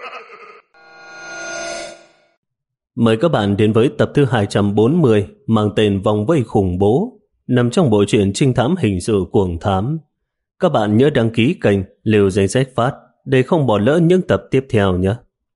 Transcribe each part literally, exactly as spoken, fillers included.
Mời các bạn đến với tập thứ hai trăm bốn mươi mang tên Vòng vây khủng bố, nằm trong bộ truyện trinh thám hình sự Cuồng Thám. Các bạn nhớ đăng ký kênh Liều Danh Sách Phát để không bỏ lỡ những tập tiếp theo nhé.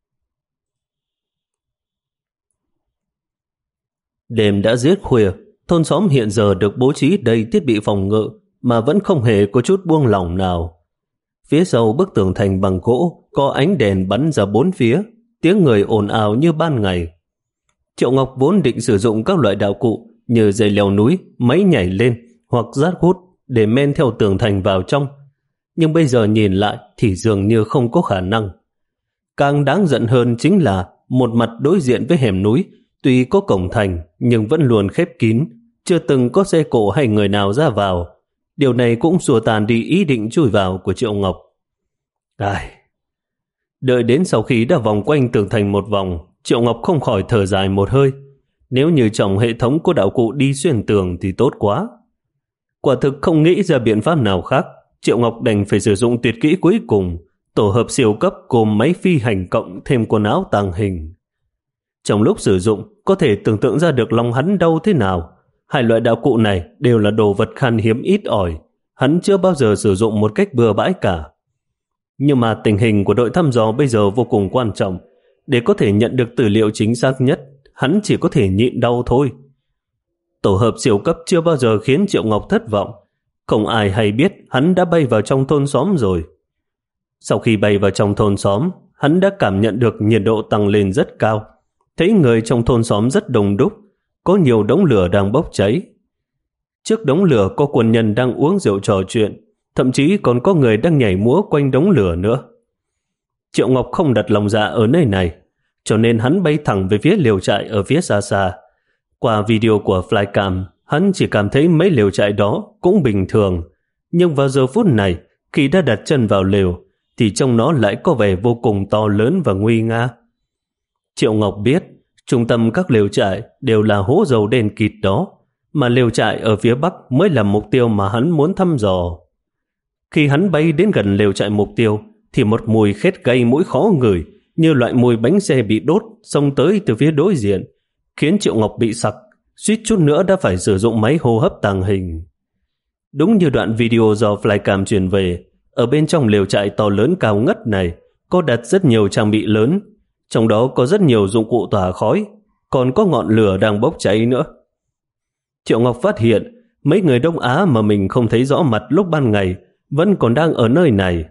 Đêm đã giết khuya, thôn xóm hiện giờ được bố trí đầy thiết bị phòng ngự mà vẫn không hề có chút buông lỏng nào. Phía sau bức tường thành bằng gỗ có ánh đèn bắn ra bốn phía, tiếng người ồn ào như ban ngày. Triệu Ngọc vốn định sử dụng các loại đạo cụ như dây leo núi, máy nhảy lên hoặc rát hút để men theo tường thành vào trong, nhưng bây giờ nhìn lại thì dường như không có khả năng. Càng đáng giận hơn chính là một mặt đối diện với hẻm núi, tuy có cổng thành nhưng vẫn luôn khép kín, chưa từng có xe cộ hay người nào ra vào. Điều này cũng xua tan đi ý định chui vào của Triệu Ngọc. Ai... Đợi đến sau khi đã vòng quanh tường thành một vòng, Triệu Ngọc không khỏi thở dài một hơi. Nếu như trong hệ thống có đạo cụ đi xuyên tường thì tốt quá. Quả thực không nghĩ ra biện pháp nào khác, Triệu Ngọc đành phải sử dụng tuyệt kỹ cuối cùng, tổ hợp siêu cấp gồm máy phi hành cộng thêm quần áo tàng hình. Trong lúc sử dụng, có thể tưởng tượng ra được lòng hắn đau thế nào. Hai loại đạo cụ này đều là đồ vật khan hiếm ít ỏi, hắn chưa bao giờ sử dụng một cách bừa bãi cả. Nhưng mà tình hình của đội thăm dò bây giờ vô cùng quan trọng. Để có thể nhận được tư liệu chính xác nhất, hắn chỉ có thể nhịn đau thôi. Tổ hợp siêu cấp chưa bao giờ khiến Triệu Ngọc thất vọng. Không ai hay biết hắn đã bay vào trong thôn xóm rồi. Sau khi bay vào trong thôn xóm, hắn đã cảm nhận được nhiệt độ tăng lên rất cao. Thấy người trong thôn xóm rất đông đúc, có nhiều đống lửa đang bốc cháy. Trước đống lửa có quân nhân đang uống rượu trò chuyện, thậm chí còn có người đang nhảy múa quanh đống lửa nữa. Triệu Ngọc không đặt lòng dạ ở nơi này, cho nên hắn bay thẳng về phía lều trại ở phía xa xa. Qua video của Flycam, hắn chỉ cảm thấy mấy lều trại đó cũng bình thường, nhưng vào giờ phút này, khi đã đặt chân vào lều, thì trong nó lại có vẻ vô cùng to lớn và nguy nga. Triệu Ngọc biết, trung tâm các lều trại đều là hố dầu đen kịt đó, mà lều trại ở phía bắc mới là mục tiêu mà hắn muốn thăm dò. Khi hắn bay đến gần lều trại mục tiêu, thì một mùi khét gây mũi khó ngửi, như loại mùi bánh xe bị đốt xông tới từ phía đối diện, khiến Triệu Ngọc bị sặc, suýt chút nữa đã phải sử dụng máy hô hấp tàng hình. Đúng như đoạn video do Flycam truyền về, ở bên trong lều trại to lớn cao ngất này có đặt rất nhiều trang bị lớn, trong đó có rất nhiều dụng cụ tỏa khói, còn có ngọn lửa đang bốc cháy nữa. Triệu Ngọc phát hiện mấy người Đông Á mà mình không thấy rõ mặt lúc ban ngày vẫn còn đang ở nơi này.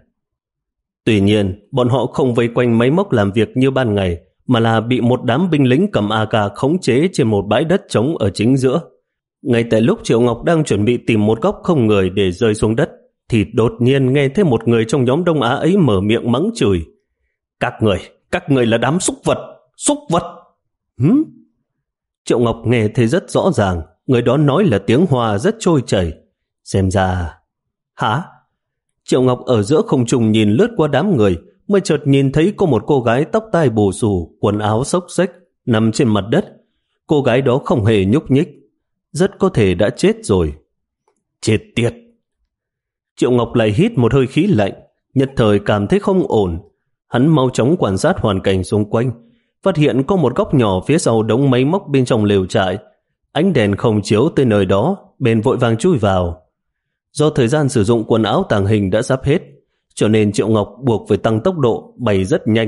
Tuy nhiên, bọn họ không vây quanh máy móc làm việc như ban ngày, mà là bị một đám binh lính cầm a ca khống chế trên một bãi đất trống ở chính giữa. Ngay tại lúc Triệu Ngọc đang chuẩn bị tìm một góc không người để rơi xuống đất, thì đột nhiên nghe thấy một người trong nhóm Đông Á ấy mở miệng mắng chửi. Các người, các người là đám súc vật, súc vật. Hứ? Triệu Ngọc nghe thấy rất rõ ràng, người đó nói là tiếng Hoa rất trôi chảy. Xem ra... Hả? Triệu Ngọc ở giữa không trung nhìn lướt qua đám người, mới chợt nhìn thấy có một cô gái tóc tai bù xù, quần áo xốc xếch, nằm trên mặt đất. Cô gái đó không hề nhúc nhích, rất có thể đã chết rồi. Chết tiệt! Triệu Ngọc lại hít một hơi khí lạnh, nhất thời cảm thấy không ổn. Hắn mau chóng quan sát hoàn cảnh xung quanh, phát hiện có một góc nhỏ phía sau đống máy móc bên trong lều trại. Ánh đèn không chiếu tới nơi đó, bèn vội vàng chui vào. Do thời gian sử dụng quần áo tàng hình đã sắp hết, cho nên Triệu Ngọc buộc phải tăng tốc độ bay rất nhanh.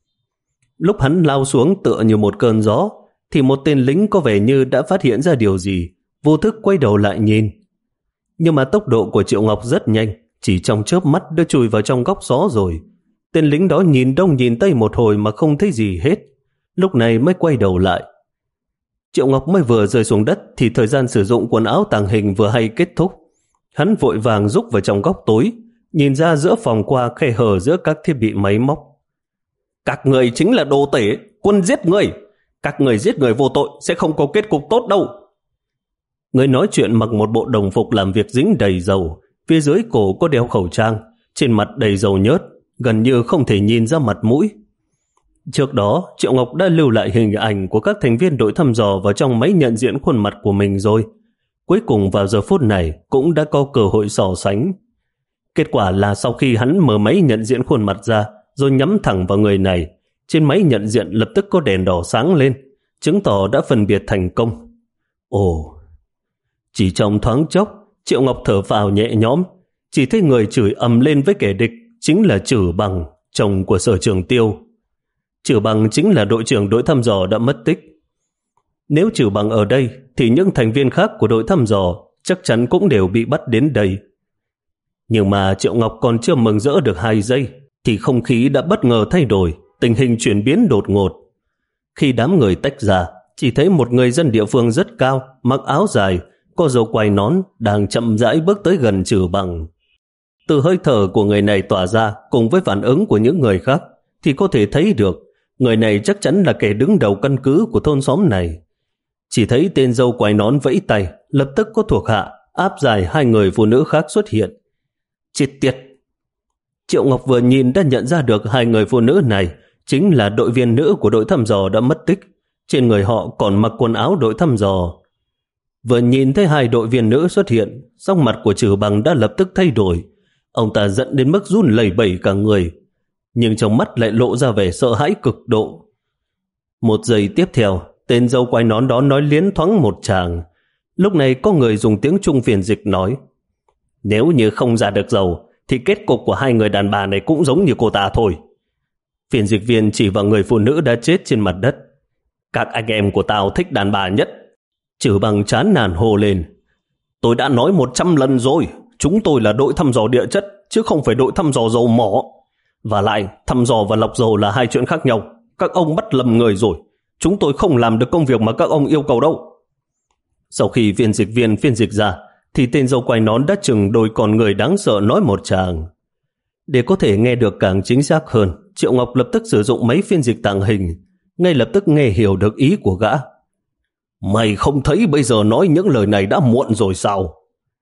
Lúc hắn lao xuống tựa như một cơn gió, thì một tên lính có vẻ như đã phát hiện ra điều gì, vô thức quay đầu lại nhìn. Nhưng mà tốc độ của Triệu Ngọc rất nhanh, chỉ trong chớp mắt đã chui vào trong góc xó rồi. Tên lính đó nhìn đông nhìn tây một hồi mà không thấy gì hết, lúc này mới quay đầu lại. Triệu Ngọc mới vừa rơi xuống đất thì thời gian sử dụng quần áo tàng hình vừa hay kết thúc. Hắn vội vàng rúc vào trong góc tối, nhìn ra giữa phòng qua khe hở giữa các thiết bị máy móc. Các người chính là đồ tể, quân giết người. Các người giết người vô tội sẽ không có kết cục tốt đâu. Người nói chuyện mặc một bộ đồng phục làm việc dính đầy dầu, phía dưới cổ có đeo khẩu trang, trên mặt đầy dầu nhớt, gần như không thể nhìn ra mặt mũi. Trước đó, Triệu Ngọc đã lưu lại hình ảnh của các thành viên đội thăm dò vào trong máy nhận diện khuôn mặt của mình rồi. Cuối cùng vào giờ phút này cũng đã có cơ hội so sánh. Kết quả là sau khi hắn mở máy nhận diện khuôn mặt ra, rồi nhắm thẳng vào người này. Trên máy nhận diện lập tức có đèn đỏ sáng lên, chứng tỏ đã phân biệt thành công. Ồ! Chỉ trong thoáng chốc, Triệu Ngọc thở phào nhẹ nhõm, chỉ thấy người chửi ầm lên với kẻ địch chính là Trử Bằng, chồng của Sở Trường Tiêu. Trử Bằng chính là đội trưởng đội thăm dò đã mất tích. Nếu Trử Bằng ở đây thì những thành viên khác của đội thăm dò chắc chắn cũng đều bị bắt đến đây. Nhưng mà Triệu Ngọc còn chưa mừng rỡ được hai giây thì không khí đã bất ngờ thay đổi, tình hình chuyển biến đột ngột. Khi đám người tách ra, chỉ thấy một người dân địa phương rất cao, mặc áo dài, có râu quai nón, đang chậm rãi bước tới gần Trử Bằng. Từ hơi thở của người này tỏa ra cùng với phản ứng của những người khác thì có thể thấy được người này chắc chắn là kẻ đứng đầu căn cứ của thôn xóm này. Chỉ thấy tên râu quai nón vẫy tay, lập tức có thuộc hạ áp giải hai người phụ nữ khác xuất hiện. Chết tiệt! Triệu Ngọc vừa nhìn đã nhận ra được hai người phụ nữ này chính là đội viên nữ của đội thăm dò đã mất tích. Trên người họ còn mặc quần áo đội thăm dò. Vừa nhìn thấy hai đội viên nữ xuất hiện, sắc mặt của Trử Bằng đã lập tức thay đổi. Ông ta giận đến mức run lẩy bẩy cả người, nhưng trong mắt lại lộ ra vẻ sợ hãi cực độ. Một giây tiếp theo, tên dâu quai nón đó nói liến thoáng một tràng. Lúc này có người dùng tiếng Trung phiền dịch nói: nếu như không ra được dầu thì kết cục của hai người đàn bà này cũng giống như cô ta thôi. Phiền dịch viên chỉ vào người phụ nữ đã chết trên mặt đất. Các anh em của tao thích đàn bà nhất. Trử Bằng chán nản hô lên: tôi đã nói một trăm lần rồi, chúng tôi là đội thăm dò địa chất chứ không phải đội thăm dò dầu mỏ. Và lại, thăm dò và lọc dầu là hai chuyện khác nhau. Các ông bắt lầm người rồi. Chúng tôi không làm được công việc mà các ông yêu cầu đâu. Sau khi phiên dịch viên phiên dịch ra, thì tên dâu quai nón đã chừng đôi con người đáng sợ nói một tràng. Để có thể nghe được càng chính xác hơn, Triệu Ngọc lập tức sử dụng máy phiên dịch tàng hình, ngay lập tức nghe hiểu được ý của gã. Mày không thấy bây giờ nói những lời này đã muộn rồi sao?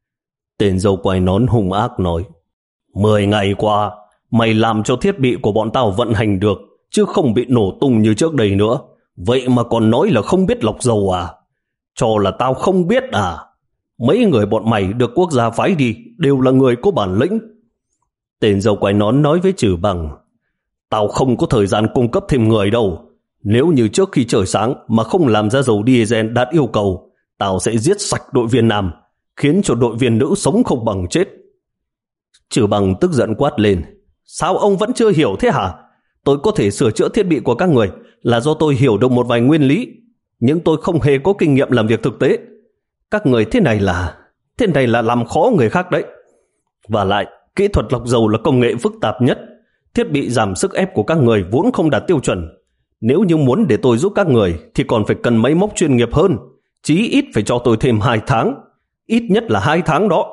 Tên dâu quai nón hung ác nói. Mười ngày qua, mày làm cho thiết bị của bọn tao vận hành được, chứ không bị nổ tung như trước đây nữa. Vậy mà còn nói là không biết lọc dầu à? Cho là tao không biết à? Mấy người bọn mày được quốc gia phái đi đều là người có bản lĩnh. Tên dâu quai nón nói với Trử Bằng. Tao không có thời gian cung cấp thêm người đâu. Nếu như trước khi trời sáng mà không làm ra dầu diesel đạt yêu cầu, tao sẽ giết sạch đội viên nam, khiến cho đội viên nữ sống không bằng chết. Trử Bằng tức giận quát lên. Sao ông vẫn chưa hiểu thế hả? Tôi có thể sửa chữa thiết bị của các người là do tôi hiểu được một vài nguyên lý, nhưng tôi không hề có kinh nghiệm làm việc thực tế. Các người thế này là thế này là làm khó người khác đấy. Và lại, kỹ thuật lọc dầu là công nghệ phức tạp nhất. Thiết bị giảm sức ép của các người vốn không đạt tiêu chuẩn. Nếu như muốn để tôi giúp các người thì còn phải cần máy móc chuyên nghiệp hơn. Chí ít phải cho tôi thêm hai tháng. Ít nhất là hai tháng đó.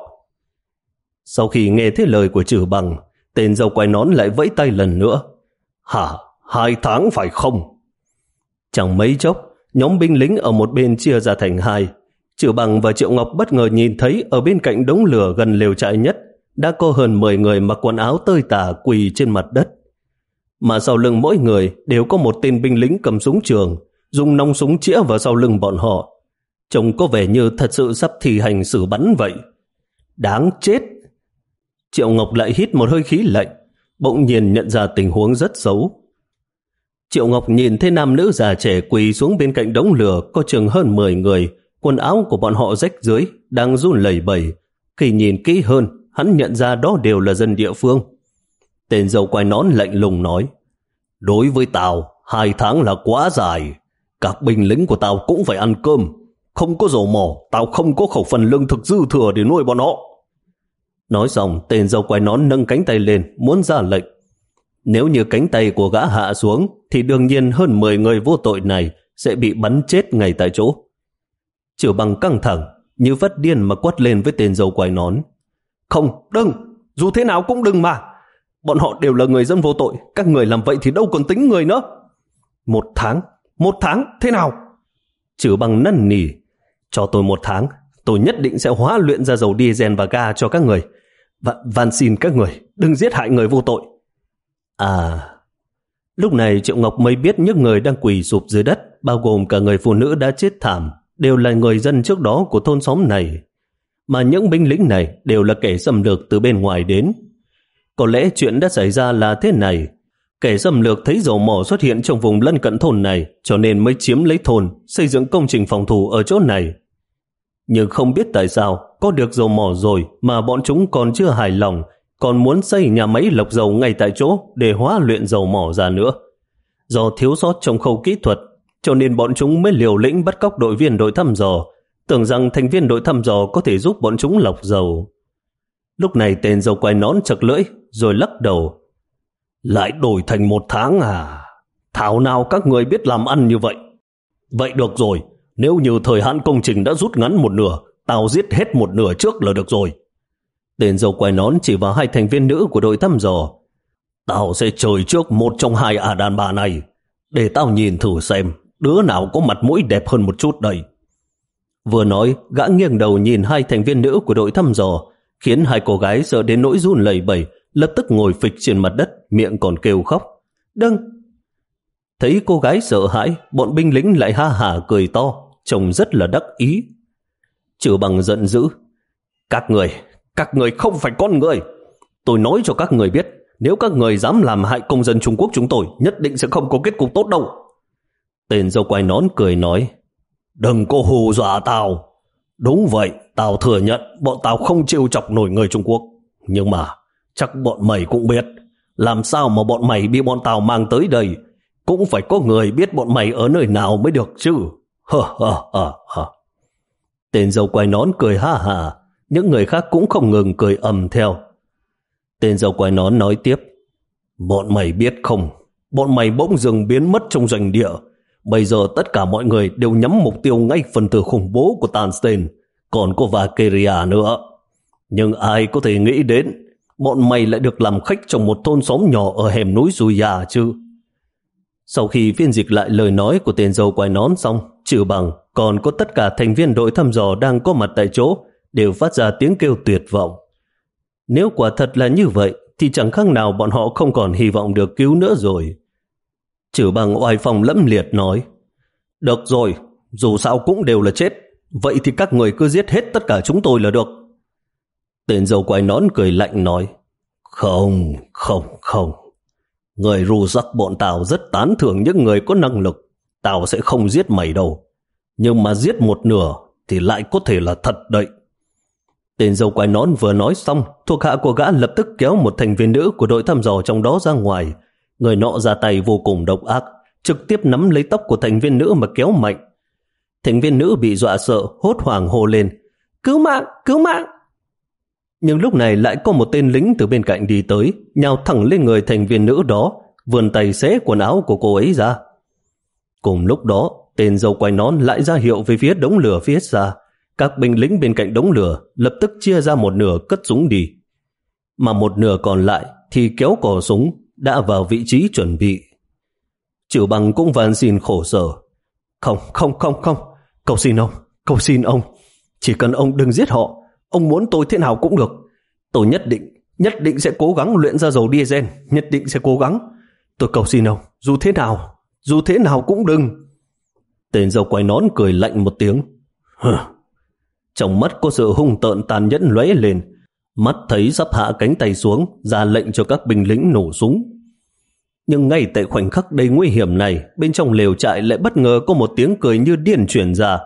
Sau khi nghe thấy lời của Trử Bằng, tên dâu quai nón lại vẫy tay lần nữa. Hả? Hai tháng phải không? Chẳng mấy chốc, nhóm binh lính ở một bên chia ra thành hai. Trử Bằng và Triệu Ngọc bất ngờ nhìn thấy ở bên cạnh đống lửa gần lều trại nhất đã có hơn mười người mặc quần áo tơi tả quỳ trên mặt đất. Mà sau lưng mỗi người đều có một tên binh lính cầm súng trường, dùng nòng súng chĩa vào sau lưng bọn họ. Trông có vẻ như thật sự sắp thi hành xử bắn vậy. Đáng chết! Triệu Ngọc lại hít một hơi khí lạnh, bỗng nhiên nhận ra tình huống rất xấu. Triệu Ngọc nhìn thấy nam nữ già trẻ quỳ xuống bên cạnh đống lửa có chừng hơn mười người, quần áo của bọn họ rách rưới, đang run lẩy bẩy. Khi nhìn kỹ hơn, hắn nhận ra đó đều là dân địa phương. Tên dâu quai nón lạnh lùng nói. Đối với tao, hai tháng là quá dài. Các binh lính của tao cũng phải ăn cơm. Không có dầu mỏ, tao không có khẩu phần lương thực dư thừa để nuôi bọn họ. Nói xong, tên dâu quai nón nâng cánh tay lên, muốn ra lệnh. Nếu như cánh tay của gã hạ xuống, thì đương nhiên hơn mười người vô tội này sẽ bị bắn chết ngay tại chỗ. Trử Bằng căng thẳng, như phát điên mà quát lên với tên dâu quai nón. Không, đừng, dù thế nào cũng đừng mà. Bọn họ đều là người dân vô tội, các người làm vậy thì đâu còn tính người nữa. Một tháng, một tháng, thế nào? Trử Bằng năn nỉ. Cho tôi một tháng, tôi nhất định sẽ hóa luyện ra dầu diesel và ga cho các người. Và van xin các người, đừng giết hại người vô tội. À, lúc này Triệu Ngọc mới biết những người đang quỳ sụp dưới đất, bao gồm cả người phụ nữ đã chết thảm, đều là người dân trước đó của thôn xóm này. Mà những binh lính này đều là kẻ xâm lược từ bên ngoài đến. Có lẽ chuyện đã xảy ra là thế này. Kẻ xâm lược thấy dầu mỏ xuất hiện trong vùng lân cận thôn này, cho nên mới chiếm lấy thôn, xây dựng công trình phòng thủ ở chỗ này. Nhưng không biết tại sao, có được dầu mỏ rồi mà bọn chúng còn chưa hài lòng, còn muốn xây nhà máy lọc dầu ngay tại chỗ để hóa luyện dầu mỏ ra nữa. Do thiếu sót trong khâu kỹ thuật, cho nên bọn chúng mới liều lĩnh bắt cóc đội viên đội thăm dò, tưởng rằng thành viên đội thăm dò có thể giúp bọn chúng lọc dầu. Lúc này tên dâu quai nón chật lưỡi, rồi lắc đầu. Lại đổi thành một tháng à? Thảo nào các người biết làm ăn như vậy. Vậy được rồi, nếu như thời hạn công trình đã rút ngắn một nửa, tao giết hết một nửa trước là được rồi. Tên dâu quai nón chỉ vào hai thành viên nữ của đội thăm dò. Tao sẽ chơi trước một trong hai ả đàn bà này, để tao nhìn thử xem đứa nào có mặt mũi đẹp hơn một chút đây. Vừa nói, gã nghiêng đầu nhìn hai thành viên nữ của đội thăm dò, khiến hai cô gái sợ đến nỗi run lẩy bẩy, lập tức ngồi phịch trên mặt đất, miệng còn kêu khóc. Đừng! Thấy cô gái sợ hãi, bọn binh lính lại ha hả cười to, trông rất là đắc ý. Chử Bằng giận dữ. Các người, các người không phải con người. Tôi nói cho các người biết, nếu các người dám làm hại công dân Trung Quốc chúng tôi, nhất định sẽ không có kết cục tốt đâu. Tên dâu quai nón cười nói. Đừng có hù dọa tao. Đúng vậy, tao thừa nhận bọn tao không trêu chọc nổi người Trung Quốc. Nhưng mà chắc bọn mày cũng biết, làm sao mà bọn mày bị bọn tao mang tới đây, cũng phải có người biết bọn mày ở nơi nào mới được chứ. Hờ hờ hờ hờ. Tên dâu quai nón cười ha hà, những người khác cũng không ngừng cười ầm theo. Tên dâu quai nón nói tiếp. Bọn mày biết không, bọn mày bỗng dừng biến mất trong doanh địa. Bây giờ tất cả mọi người đều nhắm mục tiêu ngay phần tử khủng bố của Tanstein, còn có Valkyria nữa. Nhưng ai có thể nghĩ đến bọn mày lại được làm khách trong một thôn xóm nhỏ ở hẻm núi Zuya chứ? Sau khi phiên dịch lại lời nói của tên dâu quai nón xong, Chử Bằng còn có tất cả thành viên đội thăm dò đang có mặt tại chỗ đều phát ra tiếng kêu tuyệt vọng. Nếu quả thật là như vậy thì chẳng khác nào bọn họ không còn hy vọng được cứu nữa rồi. Chử Bằng oai phong lẫm liệt nói. Được rồi, dù sao cũng đều là chết, vậy thì các người cứ giết hết tất cả chúng tôi là được. Tên dâu quai nón cười lạnh nói. Không, không, không. Người ru rắc bọn tao rất tán thưởng những người có năng lực. Tao sẽ không giết mày đâu. Nhưng mà giết một nửa thì lại có thể là thật đấy. Tên dâu quai nón vừa nói xong, thuộc hạ của gã lập tức kéo một thành viên nữ của đội thăm dò trong đó ra ngoài. Người nọ ra tay vô cùng độc ác, trực tiếp nắm lấy tóc của thành viên nữ mà kéo mạnh. Thành viên nữ bị dọa sợ, hốt hoảng hô lên. Cứu mạng, cứu mạng! Nhưng lúc này lại có một tên lính từ bên cạnh đi tới, nhào thẳng lên người thành viên nữ đó, vươn tay xé quần áo của cô ấy ra. Cùng lúc đó, tên dâu quai nón lại ra hiệu về phía đống lửa phía xa. Các binh lính bên cạnh đống lửa lập tức chia ra một nửa cất súng đi, mà một nửa còn lại thì kéo cò súng đã vào vị trí chuẩn bị. Chử Bằng cũng van xin khổ sở. Không, không, không, không, cầu xin ông, cầu xin ông, chỉ cần ông đừng giết họ, ông muốn tôi thế nào cũng được. Tôi nhất định, nhất định sẽ cố gắng luyện ra dầu diesel, nhất định sẽ cố gắng. Tôi cầu xin ông, dù thế nào, dù thế nào cũng đừng. Tên dâu quai nón cười lạnh một tiếng. Hừ. Trong mắt có sự hung tợn tàn nhẫn lóe lên, mắt thấy sắp hạ cánh tay xuống, ra lệnh cho các binh lính nổ súng. Nhưng ngay tại khoảnh khắc đầy nguy hiểm này, bên trong lều trại lại bất ngờ có một tiếng cười như điên truyền ra.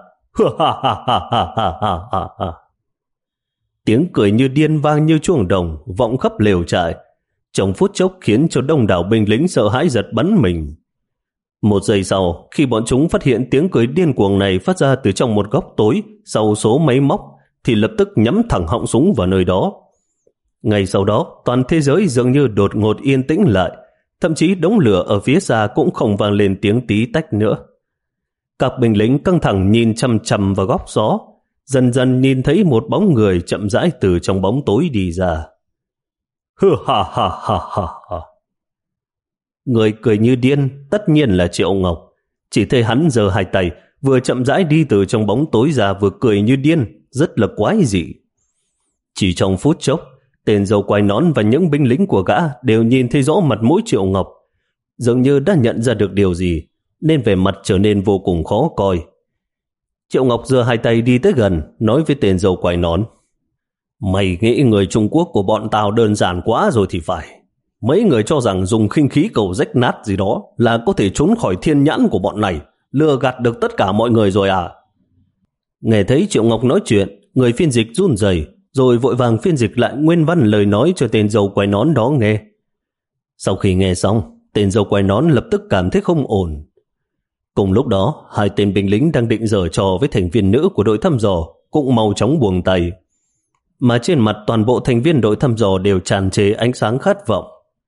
Tiếng cười như điên vang như chuông đồng, vọng khắp lều trại, trong phút chốc khiến cho đông đảo binh lính sợ hãi giật bắn mình. Một giây sau, khi bọn chúng phát hiện tiếng cười điên cuồng này phát ra từ trong một góc tối sau số máy móc, thì lập tức nhắm thẳng họng súng vào nơi đó. Ngay sau đó, toàn thế giới dường như đột ngột yên tĩnh lại, thậm chí đống lửa ở phía xa cũng không vang lên tiếng tí tách nữa. Các binh lính căng thẳng nhìn chằm chằm vào góc gió, dần dần nhìn thấy một bóng người chậm rãi từ trong bóng tối đi ra. Hừ ha ha ha ha ha. Người cười như điên tất nhiên là Triệu Ngọc. Chỉ thấy hắn giơ hai tay, vừa chậm rãi đi từ trong bóng tối ra, vừa cười như điên, rất là quái dị. Chỉ trong phút chốc, tên dâu quai nón và những binh lính của gã đều nhìn thấy rõ mặt mũi Triệu Ngọc, dường như đã nhận ra được điều gì, nên vẻ mặt trở nên vô cùng khó coi. Triệu Ngọc giơ hai tay đi tới gần, nói với tên dâu quai nón. Mày nghĩ người Trung Quốc của bọn tao đơn giản quá rồi thì phải. Mấy người cho rằng dùng khinh khí cầu rách nát gì đó là có thể trốn khỏi thiên nhãn của bọn này, lừa gạt được tất cả mọi người rồi à? Nghe thấy Triệu Ngọc nói chuyện, người phiên dịch run rẩy, rồi vội vàng phiên dịch lại nguyên văn lời nói cho tên dâu quai nón đó nghe. Sau khi nghe xong, tên dâu quai nón lập tức cảm thấy không ổn. Cùng lúc đó, hai tên binh lính đang định giở trò với thành viên nữ của đội thăm dò cũng mau chóng buông tay. Mà trên mặt toàn bộ thành viên đội thăm dò đều tràn trề ánh sáng khát vọng.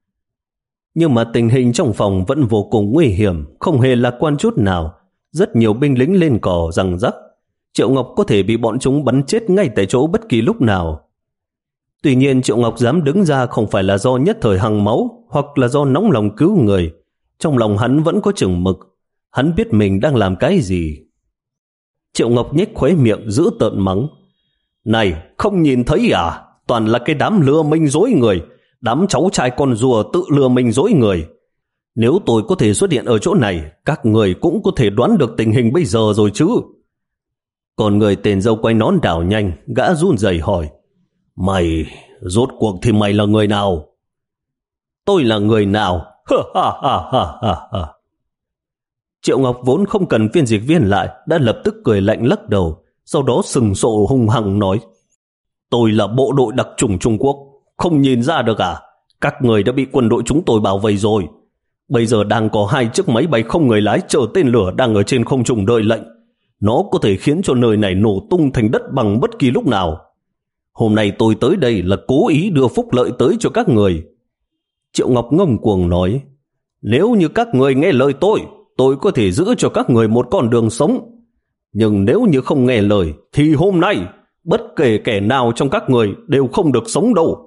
Nhưng mà tình hình trong phòng vẫn vô cùng nguy hiểm, không hề lạc quan chút nào. Rất nhiều binh lính lên cò giằng rắc. Triệu Ngọc có thể bị bọn chúng bắn chết ngay tại chỗ bất kỳ lúc nào. Tuy nhiên Triệu Ngọc dám đứng ra không phải là do nhất thời hằng máu hoặc là do nóng lòng cứu người. Trong lòng hắn vẫn có chừng mực. Hắn biết mình đang làm cái gì. Triệu Ngọc nhếch khóe miệng giữ tợn mắng. Này, không nhìn thấy à? Toàn là cái đám lừa mình dối người. Đám cháu trai con rùa tự lừa mình dối người. Nếu tôi có thể xuất hiện ở chỗ này, các người cũng có thể đoán được tình hình bây giờ rồi chứ. Còn người tên dâu quay nón đảo nhanh, gã run rẩy hỏi. Mày, rốt cuộc thì mày là người nào? Tôi là người nào? Ha ha ha ha ha ha. Triệu Ngọc vốn không cần phiên dịch viên lại, đã lập tức cười lạnh lắc đầu, sau đó sừng sộ hung hăng nói. Tôi là bộ đội đặc chủng Trung Quốc, không nhìn ra được à? Các người đã bị quân đội chúng tôi bảo vệ rồi. Bây giờ đang có hai chiếc máy bay không người lái chở tên lửa đang ở trên không trung đợi lệnh. Nó có thể khiến cho nơi này nổ tung thành đất bằng bất kỳ lúc nào. Hôm nay tôi tới đây là cố ý đưa phúc lợi tới cho các người. Triệu Ngọc ngông cuồng nói. Nếu như các người nghe lời tôi, tôi có thể giữ cho các người một con đường sống. Nhưng nếu như không nghe lời, thì hôm nay, bất kể kẻ nào trong các người đều không được sống đâu.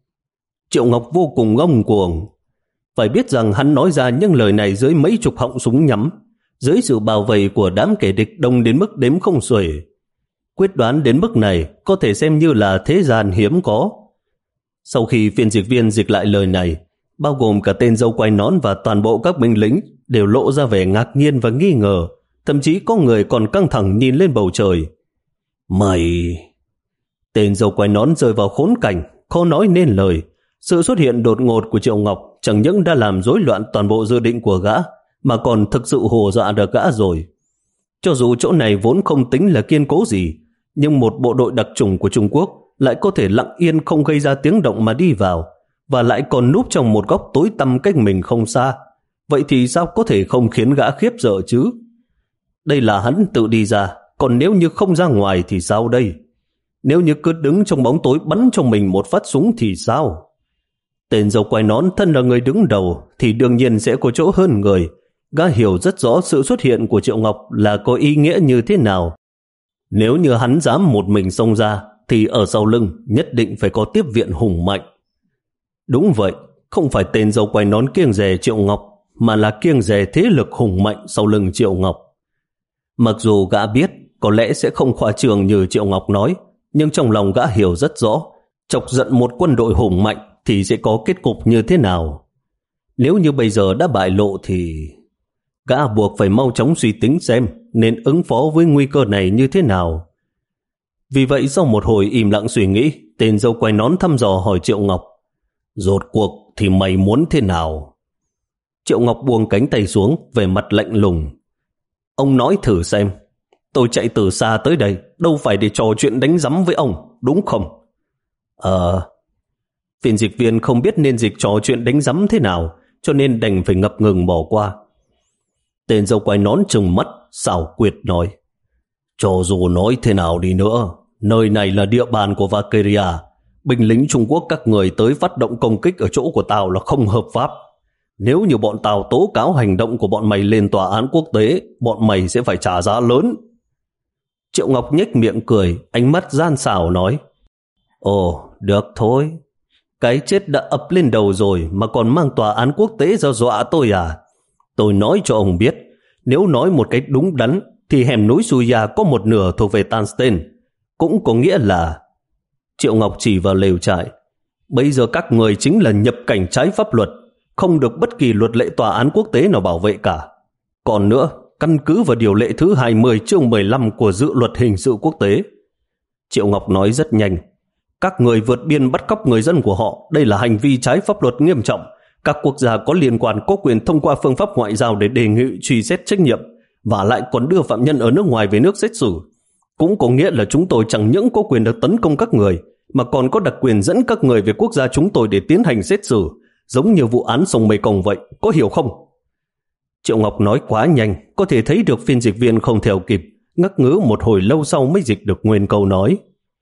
Triệu Ngọc vô cùng ngông cuồng. Phải biết rằng hắn nói ra những lời này dưới mấy chục họng súng nhắm, dưới sự bảo vệ của đám kẻ địch đông đến mức đếm không xuể. Quyết đoán đến mức này có thể xem như là thế gian hiếm có. Sau khi phiên dịch viên dịch lại lời này, bao gồm cả tên dâu quai nón và toàn bộ các binh lính đều lộ ra vẻ ngạc nhiên và nghi ngờ, thậm chí có người còn căng thẳng nhìn lên bầu trời. Mày... Tên dâu quai nón rơi vào khốn cảnh, khó nói nên lời. Sự xuất hiện đột ngột của Triệu Ngọc chẳng những đã làm rối loạn toàn bộ dự định của gã, mà còn thực sự hù dọa được gã rồi. Cho dù chỗ này vốn không tính là kiên cố gì, nhưng một bộ đội đặc chủng của Trung Quốc lại có thể lặng yên không gây ra tiếng động mà đi vào, và lại còn núp trong một góc tối tăm cách mình không xa. Vậy thì sao có thể không khiến gã khiếp sợ chứ? Đây là hắn tự đi ra, còn nếu như không ra ngoài thì sao đây? Nếu như cứ đứng trong bóng tối bắn cho mình một phát súng thì sao? Tên dâu quai nón thân là người đứng đầu thì đương nhiên sẽ có chỗ hơn người. Gã hiểu rất rõ sự xuất hiện của Triệu Ngọc là có ý nghĩa như thế nào. Nếu như hắn dám một mình xông ra thì ở sau lưng nhất định phải có tiếp viện hùng mạnh. Đúng vậy, không phải tên dâu quai nón kiêng dè Triệu Ngọc, mà là kiêng dè thế lực hùng mạnh sau lưng Triệu Ngọc. Mặc dù gã biết có lẽ sẽ không khoa trương như Triệu Ngọc nói, nhưng trong lòng gã hiểu rất rõ, chọc giận một quân đội hùng mạnh thì sẽ có kết cục như thế nào. Nếu như bây giờ đã bại lộ thì gã buộc phải mau chóng suy tính xem nên ứng phó với nguy cơ này như thế nào. Vì vậy sau một hồi im lặng suy nghĩ, tên dâu quai nón thăm dò hỏi Triệu Ngọc. Rốt cuộc thì mày muốn thế nào? Triệu Ngọc buông cánh tay xuống, về mặt lạnh lùng. Ông nói thử xem. Tôi chạy từ xa tới đây, đâu phải để trò chuyện đánh rắm với ông, đúng không? Ờ... Phiên dịch viên không biết nên dịch trò chuyện đánh rắm thế nào, cho nên đành phải ngập ngừng bỏ qua. Tên dâu quai nón trừng mắt, xảo quyệt nói. Cho dù nói thế nào đi nữa, nơi này là địa bàn của Valkyria. Binh lính Trung Quốc các người tới phát động công kích ở chỗ của tao là không hợp pháp. Nếu như bọn tao tố cáo hành động của bọn mày lên tòa án quốc tế, bọn mày sẽ phải trả giá lớn. Triệu Ngọc nhếch miệng cười, ánh mắt gian xảo nói. Ồ, được thôi. Cái chết đã ập lên đầu rồi mà còn mang tòa án quốc tế ra dọa tôi à? Tôi nói cho ông biết, nếu nói một cách đúng đắn thì hẻm núi Suya có một nửa thuộc về Tanstein. Cũng có nghĩa là... Triệu Ngọc chỉ vào lều trại. Bây giờ các người chính là nhập cảnh trái pháp luật, không được bất kỳ luật lệ tòa án quốc tế nào bảo vệ cả. Còn nữa, căn cứ vào điều lệ thứ hai mươi chương mười lăm của dự luật hình sự quốc tế. Triệu Ngọc nói rất nhanh. Các người vượt biên bắt cóc người dân của họ, đây là hành vi trái pháp luật nghiêm trọng, Các quốc gia có liên quan có quyền thông qua phương pháp ngoại giao để đề nghị truy xét trách nhiệm, và lại còn đưa phạm nhân ở nước ngoài về nước xét xử. Cũng có nghĩa là chúng tôi chẳng những có quyền được tấn công các người, mà còn có đặc quyền dẫn các người về quốc gia chúng tôi để tiến hành xét xử, giống như vụ án sông Mekong vậy, có hiểu không? Triệu Ngọc nói quá nhanh, có thể thấy được phiên dịch viên không theo kịp, ngắc ngứ một hồi lâu sau mới dịch được nguyên câu nói.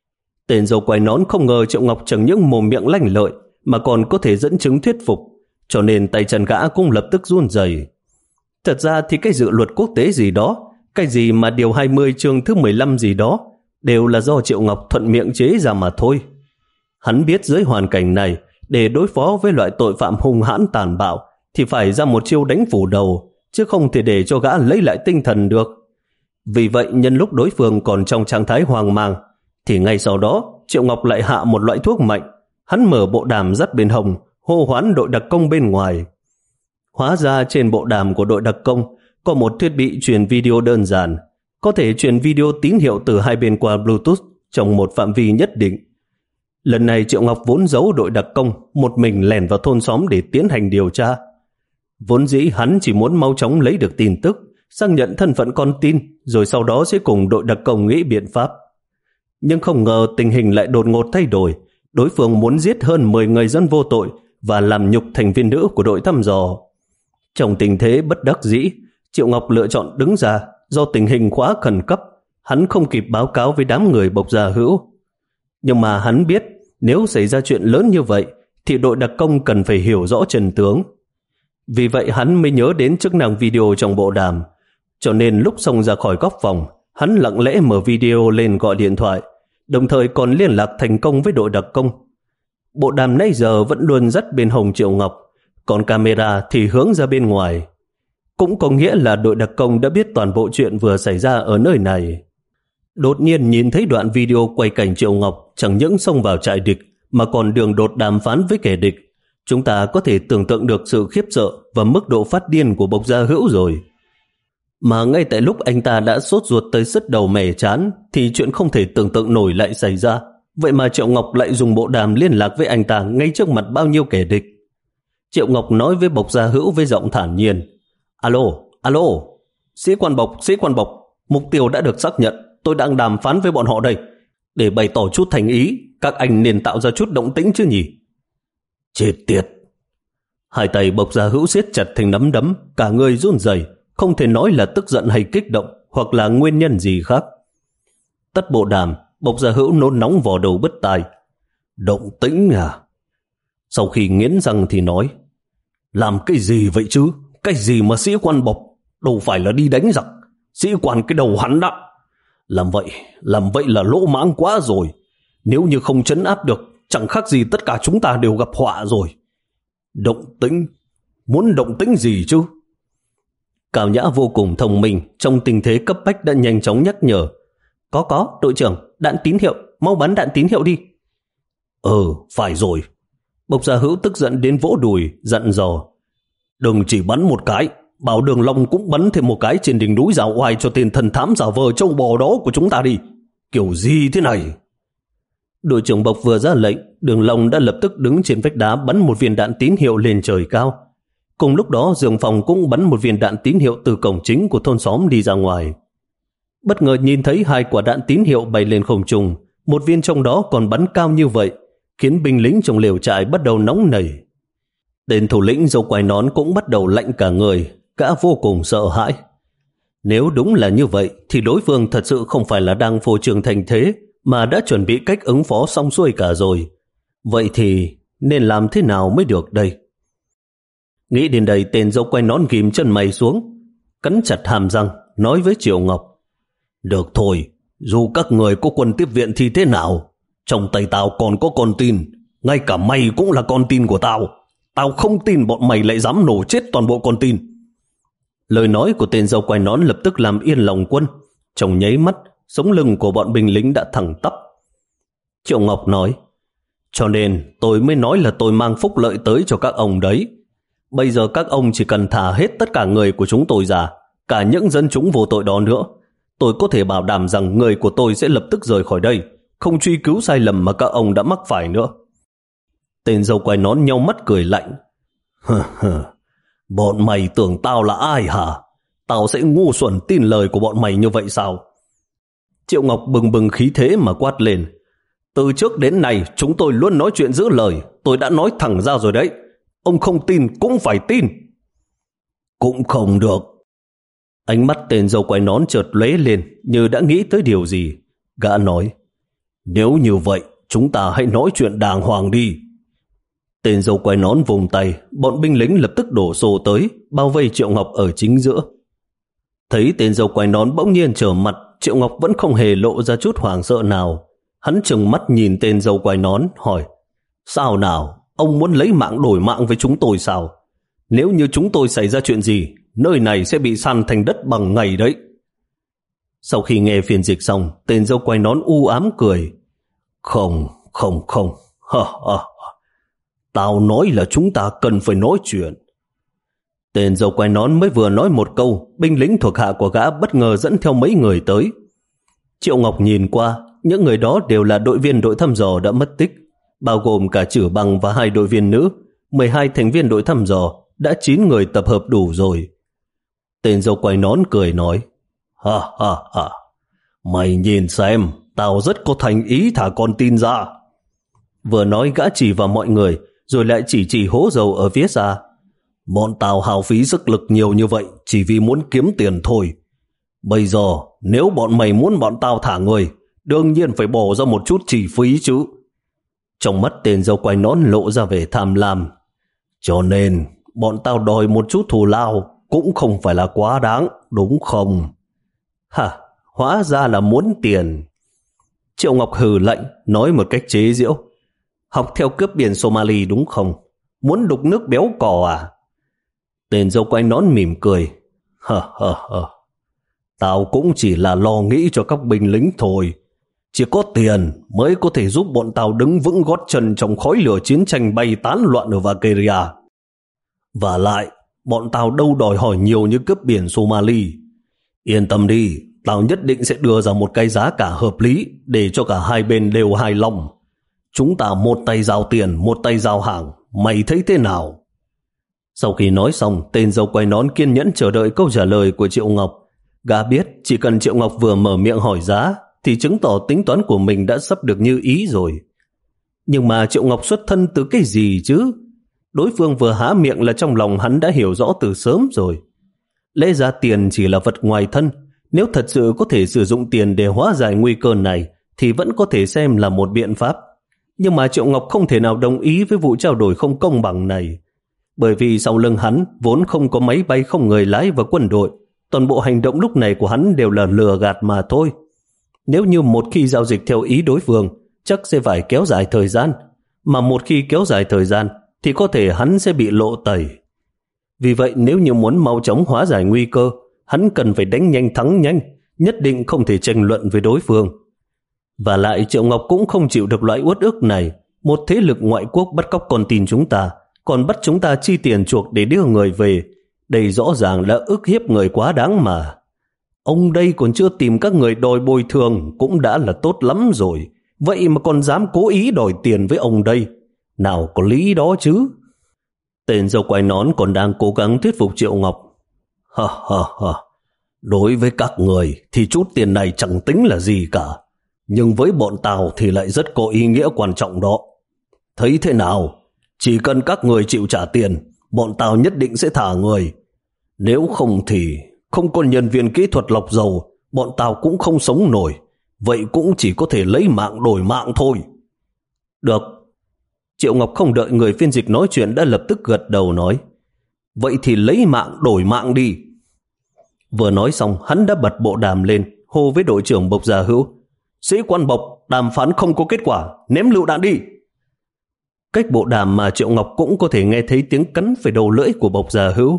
Tên dâu quai nón không ngờ Triệu Ngọc chẳng những mồm miệng lanh lợi, mà còn có thể dẫn chứng thuyết phục, cho nên tay chân gã cũng lập tức run rẩy. Thật ra thì cái dự luật quốc tế gì đó, cái gì mà điều hai mươi chương thứ mười lăm gì đó, đều là do Triệu Ngọc thuận miệng chế ra mà thôi. Hắn biết dưới hoàn cảnh này, để đối phó với loại tội phạm hung hãn tàn bạo, thì phải ra một chiêu đánh phủ đầu, chứ không thể để cho gã lấy lại tinh thần được. Vì vậy nhân lúc đối phương còn trong trạng thái hoang mang, thì ngay sau đó Triệu Ngọc lại hạ một loại thuốc mạnh. Hắn mở bộ đàm dắt bên hông, hô hoán đội đặc công bên ngoài. Hóa ra trên bộ đàm của đội đặc công có một thiết bị truyền video đơn giản, có thể truyền video tín hiệu từ hai bên qua Bluetooth trong một phạm vi nhất định. Lần này Triệu Ngọc vốn giấu đội đặc công, một mình lẻn vào thôn xóm để tiến hành điều tra. Vốn dĩ hắn chỉ muốn mau chóng lấy được tin tức, xác nhận thân phận con tin, rồi sau đó sẽ cùng đội đặc công nghĩ biện pháp. Nhưng không ngờ tình hình lại đột ngột thay đổi. Đối phương muốn giết hơn mười người dân vô tội và làm nhục thành viên nữ của đội thăm dò. Trong tình thế bất đắc dĩ, Triệu Ngọc lựa chọn đứng ra. Do tình hình quá khẩn cấp, hắn không kịp báo cáo với đám người Bộc Gia Hữu. Nhưng mà hắn biết, nếu xảy ra chuyện lớn như vậy, thì đội đặc công cần phải hiểu rõ chân tướng. Vì vậy hắn mới nhớ đến chức năng video trong bộ đàm. Cho nên lúc xông ra khỏi góc phòng, hắn lặng lẽ mở video lên gọi điện thoại, đồng thời còn liên lạc thành công với đội đặc công. Bộ đàm nãy giờ vẫn luôn dắt bên hông Triệu Ngọc, còn camera thì hướng ra bên ngoài. Cũng có nghĩa là đội đặc công đã biết toàn bộ chuyện vừa xảy ra ở nơi này. Đột nhiên nhìn thấy đoạn video quay cảnh Triệu Ngọc chẳng những xông vào trại địch, mà còn đường đột đàm phán với kẻ địch. Chúng ta có thể tưởng tượng được sự khiếp sợ và mức độ phát điên của Bộc Gia Hữu rồi. Mà ngay tại lúc anh ta đã sốt ruột tới sứt đầu mẻ chán, thì chuyện không thể tưởng tượng nổi lại xảy ra. Vậy mà Triệu Ngọc lại dùng bộ đàm liên lạc với anh ta ngay trước mặt bao nhiêu kẻ địch. Triệu Ngọc nói với Bộc Gia Hữu với giọng thản nhiên. Alo, alo, sĩ quan Bộc, sĩ quan Bộc, mục tiêu đã được xác nhận, tôi đang đàm phán với bọn họ đây. Để bày tỏ chút thành ý, các anh nên tạo ra chút động tĩnh chứ nhỉ? Chết tiệt! Hai tay Bộc Gia Hữu siết chặt thành nắm đấm, cả người run rẩy, không thể nói là tức giận hay kích động, hoặc là nguyên nhân gì khác. Tắt bộ đàm, Bộc Gia Hữu nôn nóng vò đầu bứt tai. Động tĩnh à? Sau khi nghiến răng thì nói, làm cái gì vậy chứ? Cái gì mà sĩ quan Bộc? Đâu phải là đi đánh giặc. Sĩ quan cái đầu hắn đó. Làm vậy, làm vậy là lỗ mãng quá rồi. Nếu như không trấn áp được, chẳng khác gì tất cả chúng ta đều gặp họa rồi. Động tĩnh? Muốn động tĩnh gì chứ? Cao Nhã vô cùng thông minh, trong tình thế cấp bách đã nhanh chóng nhắc nhở. Có có, đội trưởng, đạn tín hiệu, mau bắn đạn tín hiệu đi. Ừ, phải rồi. Bộc Gia Hữu tức giận đến vỗ đùi, dặn dò. Đừng chỉ bắn một cái, bảo Đường Long cũng bắn thêm một cái trên đỉnh núi Giảo Oai cho tên thần thám giả vờ trâu bò đó của chúng ta đi. Kiểu gì thế này? Đội trưởng Bộc vừa ra lệnh, Đường Long đã lập tức đứng trên vách đá bắn một viên đạn tín hiệu lên trời cao. Cùng lúc đó Dương Phong cũng bắn một viên đạn tín hiệu từ cổng chính của thôn xóm đi ra ngoài. Bất ngờ nhìn thấy hai quả đạn tín hiệu bay lên không trung, một viên trong đó còn bắn cao như vậy, khiến binh lính trong lều trại bắt đầu nóng nảy. Tên thủ lĩnh dâu quai nón cũng bắt đầu lạnh cả người, gã vô cùng sợ hãi. Nếu đúng là như vậy thì đối phương thật sự không phải là đang phô trương thành thế, mà đã chuẩn bị cách ứng phó xong xuôi cả rồi. Vậy thì nên làm thế nào mới được đây? Nghĩ đến đây, tên dâu quai nón ghim chân mày xuống, cắn chặt hàm răng, nói với Triệu Ngọc. Được thôi, dù các người có quân tiếp viện thì thế nào? Trong tay tao còn có con tin, ngay cả mày cũng là con tin của tao. Tao không tin bọn mày lại dám nổ chết toàn bộ con tin. Lời nói của tên dâu quai nón lập tức làm yên lòng quân. Trong nháy mắt, sống lưng của bọn binh lính đã thẳng tắp. Triệu Ngọc nói, cho nên tôi mới nói là tôi mang phúc lợi tới cho các ông đấy. Bây giờ các ông chỉ cần thả hết tất cả người của chúng tôi ra, cả những dân chúng vô tội đó nữa. Tôi có thể bảo đảm rằng người của tôi sẽ lập tức rời khỏi đây, không truy cứu sai lầm mà các ông đã mắc phải nữa. Tên dâu quai nón nhau mắt cười lạnh. Bọn mày tưởng tao là ai hả? Tao sẽ ngu xuẩn tin lời của bọn mày như vậy sao? Triệu Ngọc bừng bừng khí thế mà quát lên. Từ trước đến nay chúng tôi luôn nói chuyện giữ lời. Tôi đã nói thẳng ra rồi đấy. Ông không tin cũng phải tin. Cũng không được. Ánh mắt tên dâu quai nón chợt lóe lên như đã nghĩ tới điều gì. Gã nói, nếu như vậy chúng ta hãy nói chuyện đàng hoàng đi. Tên dâu quai nón vùng tay, bọn binh lính lập tức đổ xô tới, bao vây Triệu Ngọc ở chính giữa. Thấy tên dâu quai nón bỗng nhiên trở mặt, Triệu Ngọc vẫn không hề lộ ra chút hoảng sợ nào. Hắn trừng mắt nhìn tên dâu quai nón, hỏi, sao nào, ông muốn lấy mạng đổi mạng với chúng tôi sao? Nếu như chúng tôi xảy ra chuyện gì, nơi này sẽ bị san thành đất bằng ngày đấy. Sau khi nghe phiên dịch xong, tên dâu quai nón u ám cười. Không, không, không, ha, ha. Tao nói là chúng ta cần phải nói chuyện. Tên dâu quai nón mới vừa nói một câu, binh lính thuộc hạ của gã bất ngờ dẫn theo mấy người tới. Triệu Ngọc nhìn qua, những người đó đều là đội viên đội thăm dò đã mất tích, bao gồm cả Chử Bằng và hai đội viên nữ. mười hai thành viên đội thăm dò, đã chín người tập hợp đủ rồi. Tên dâu quai nón cười nói, ha ha ha, mày nhìn xem, tao rất có thành ý thả con tin ra. Vừa nói gã chỉ vào mọi người, rồi lại chỉ chỉ hố dầu ở phía xa. Bọn tao hao phí sức lực nhiều như vậy chỉ vì muốn kiếm tiền thôi. Bây giờ nếu bọn mày muốn bọn tao thả người, đương nhiên phải bỏ ra một chút chi phí chứ. Trong mắt tên dâu quai nón lộ ra vẻ tham lam. Cho nên bọn tao đòi một chút thù lao cũng không phải là quá đáng, đúng không? Hả, hóa ra là muốn tiền. Triệu Ngọc hừ lạnh, nói một cách chế giễu. Học theo cướp biển Somali đúng không? Muốn đục nước béo cò à? Tên dâu quai nón mỉm cười. Hờ hờ hờ. Tao cũng chỉ là lo nghĩ cho các binh lính thôi. Chỉ có tiền mới có thể giúp bọn tao đứng vững gót chân trong khói lửa chiến tranh bay tán loạn ở Valkyria. Và lại, bọn tao đâu đòi hỏi nhiều như cướp biển Somali. Yên tâm đi, tao nhất định sẽ đưa ra một cái giá cả hợp lý để cho cả hai bên đều hài lòng. Chúng ta một tay giao tiền, một tay giao hàng. Mày thấy thế nào? Sau khi nói xong, tên dâu quai nón kiên nhẫn chờ đợi câu trả lời của Triệu Ngọc. Gã biết chỉ cần Triệu Ngọc vừa mở miệng hỏi giá thì chứng tỏ tính toán của mình đã sắp được như ý rồi. Nhưng mà Triệu Ngọc xuất thân từ cái gì chứ? Đối phương vừa há miệng là trong lòng hắn đã hiểu rõ từ sớm rồi. Lẽ ra tiền chỉ là vật ngoài thân. Nếu thật sự có thể sử dụng tiền để hóa giải nguy cơ này thì vẫn có thể xem là một biện pháp. Nhưng mà Triệu Ngọc không thể nào đồng ý với vụ trao đổi không công bằng này. Bởi vì sau lưng hắn vốn không có máy bay không người lái và quân đội. Toàn bộ hành động lúc này của hắn đều là lừa gạt mà thôi. Nếu như một khi giao dịch theo ý đối phương, chắc sẽ phải kéo dài thời gian. Mà một khi kéo dài thời gian thì có thể hắn sẽ bị lộ tẩy. Vì vậy nếu như muốn mau chóng hóa giải nguy cơ, hắn cần phải đánh nhanh thắng nhanh, nhất định không thể tranh luận với đối phương. Và lại Triệu Ngọc cũng không chịu được loại uất ức này. Một thế lực ngoại quốc bắt cóc con tin chúng ta, còn bắt chúng ta chi tiền chuộc để đưa người về. Đây rõ ràng là ức hiếp người quá đáng mà. Ông đây còn chưa tìm các người đòi bồi thường cũng đã là tốt lắm rồi. Vậy mà còn dám cố ý đòi tiền với ông đây. Nào có lý đó chứ. Tên dâu quai nón còn đang cố gắng thuyết phục Triệu Ngọc. Ha ha ha. Đối với các người thì chút tiền này chẳng tính là gì cả. Nhưng với bọn tao thì lại rất có ý nghĩa quan trọng đó. Thấy thế nào? Chỉ cần các người chịu trả tiền, bọn tao nhất định sẽ thả người. Nếu không thì không có nhân viên kỹ thuật lọc dầu, bọn tao cũng không sống nổi. Vậy cũng chỉ có thể lấy mạng đổi mạng thôi. Được. Triệu Ngọc không đợi người phiên dịch nói chuyện đã lập tức gật đầu nói. Vậy thì lấy mạng đổi mạng đi. Vừa nói xong hắn đã bật bộ đàm lên, hô với đội trưởng Bộc Gia Hữu. Sĩ quan Bộc, đàm phán không có kết quả, ném lựu đạn đi. Cách bộ đàm mà Triệu Ngọc cũng có thể nghe thấy tiếng cắn phải đầu lưỡi của Bộc Gia Hữu.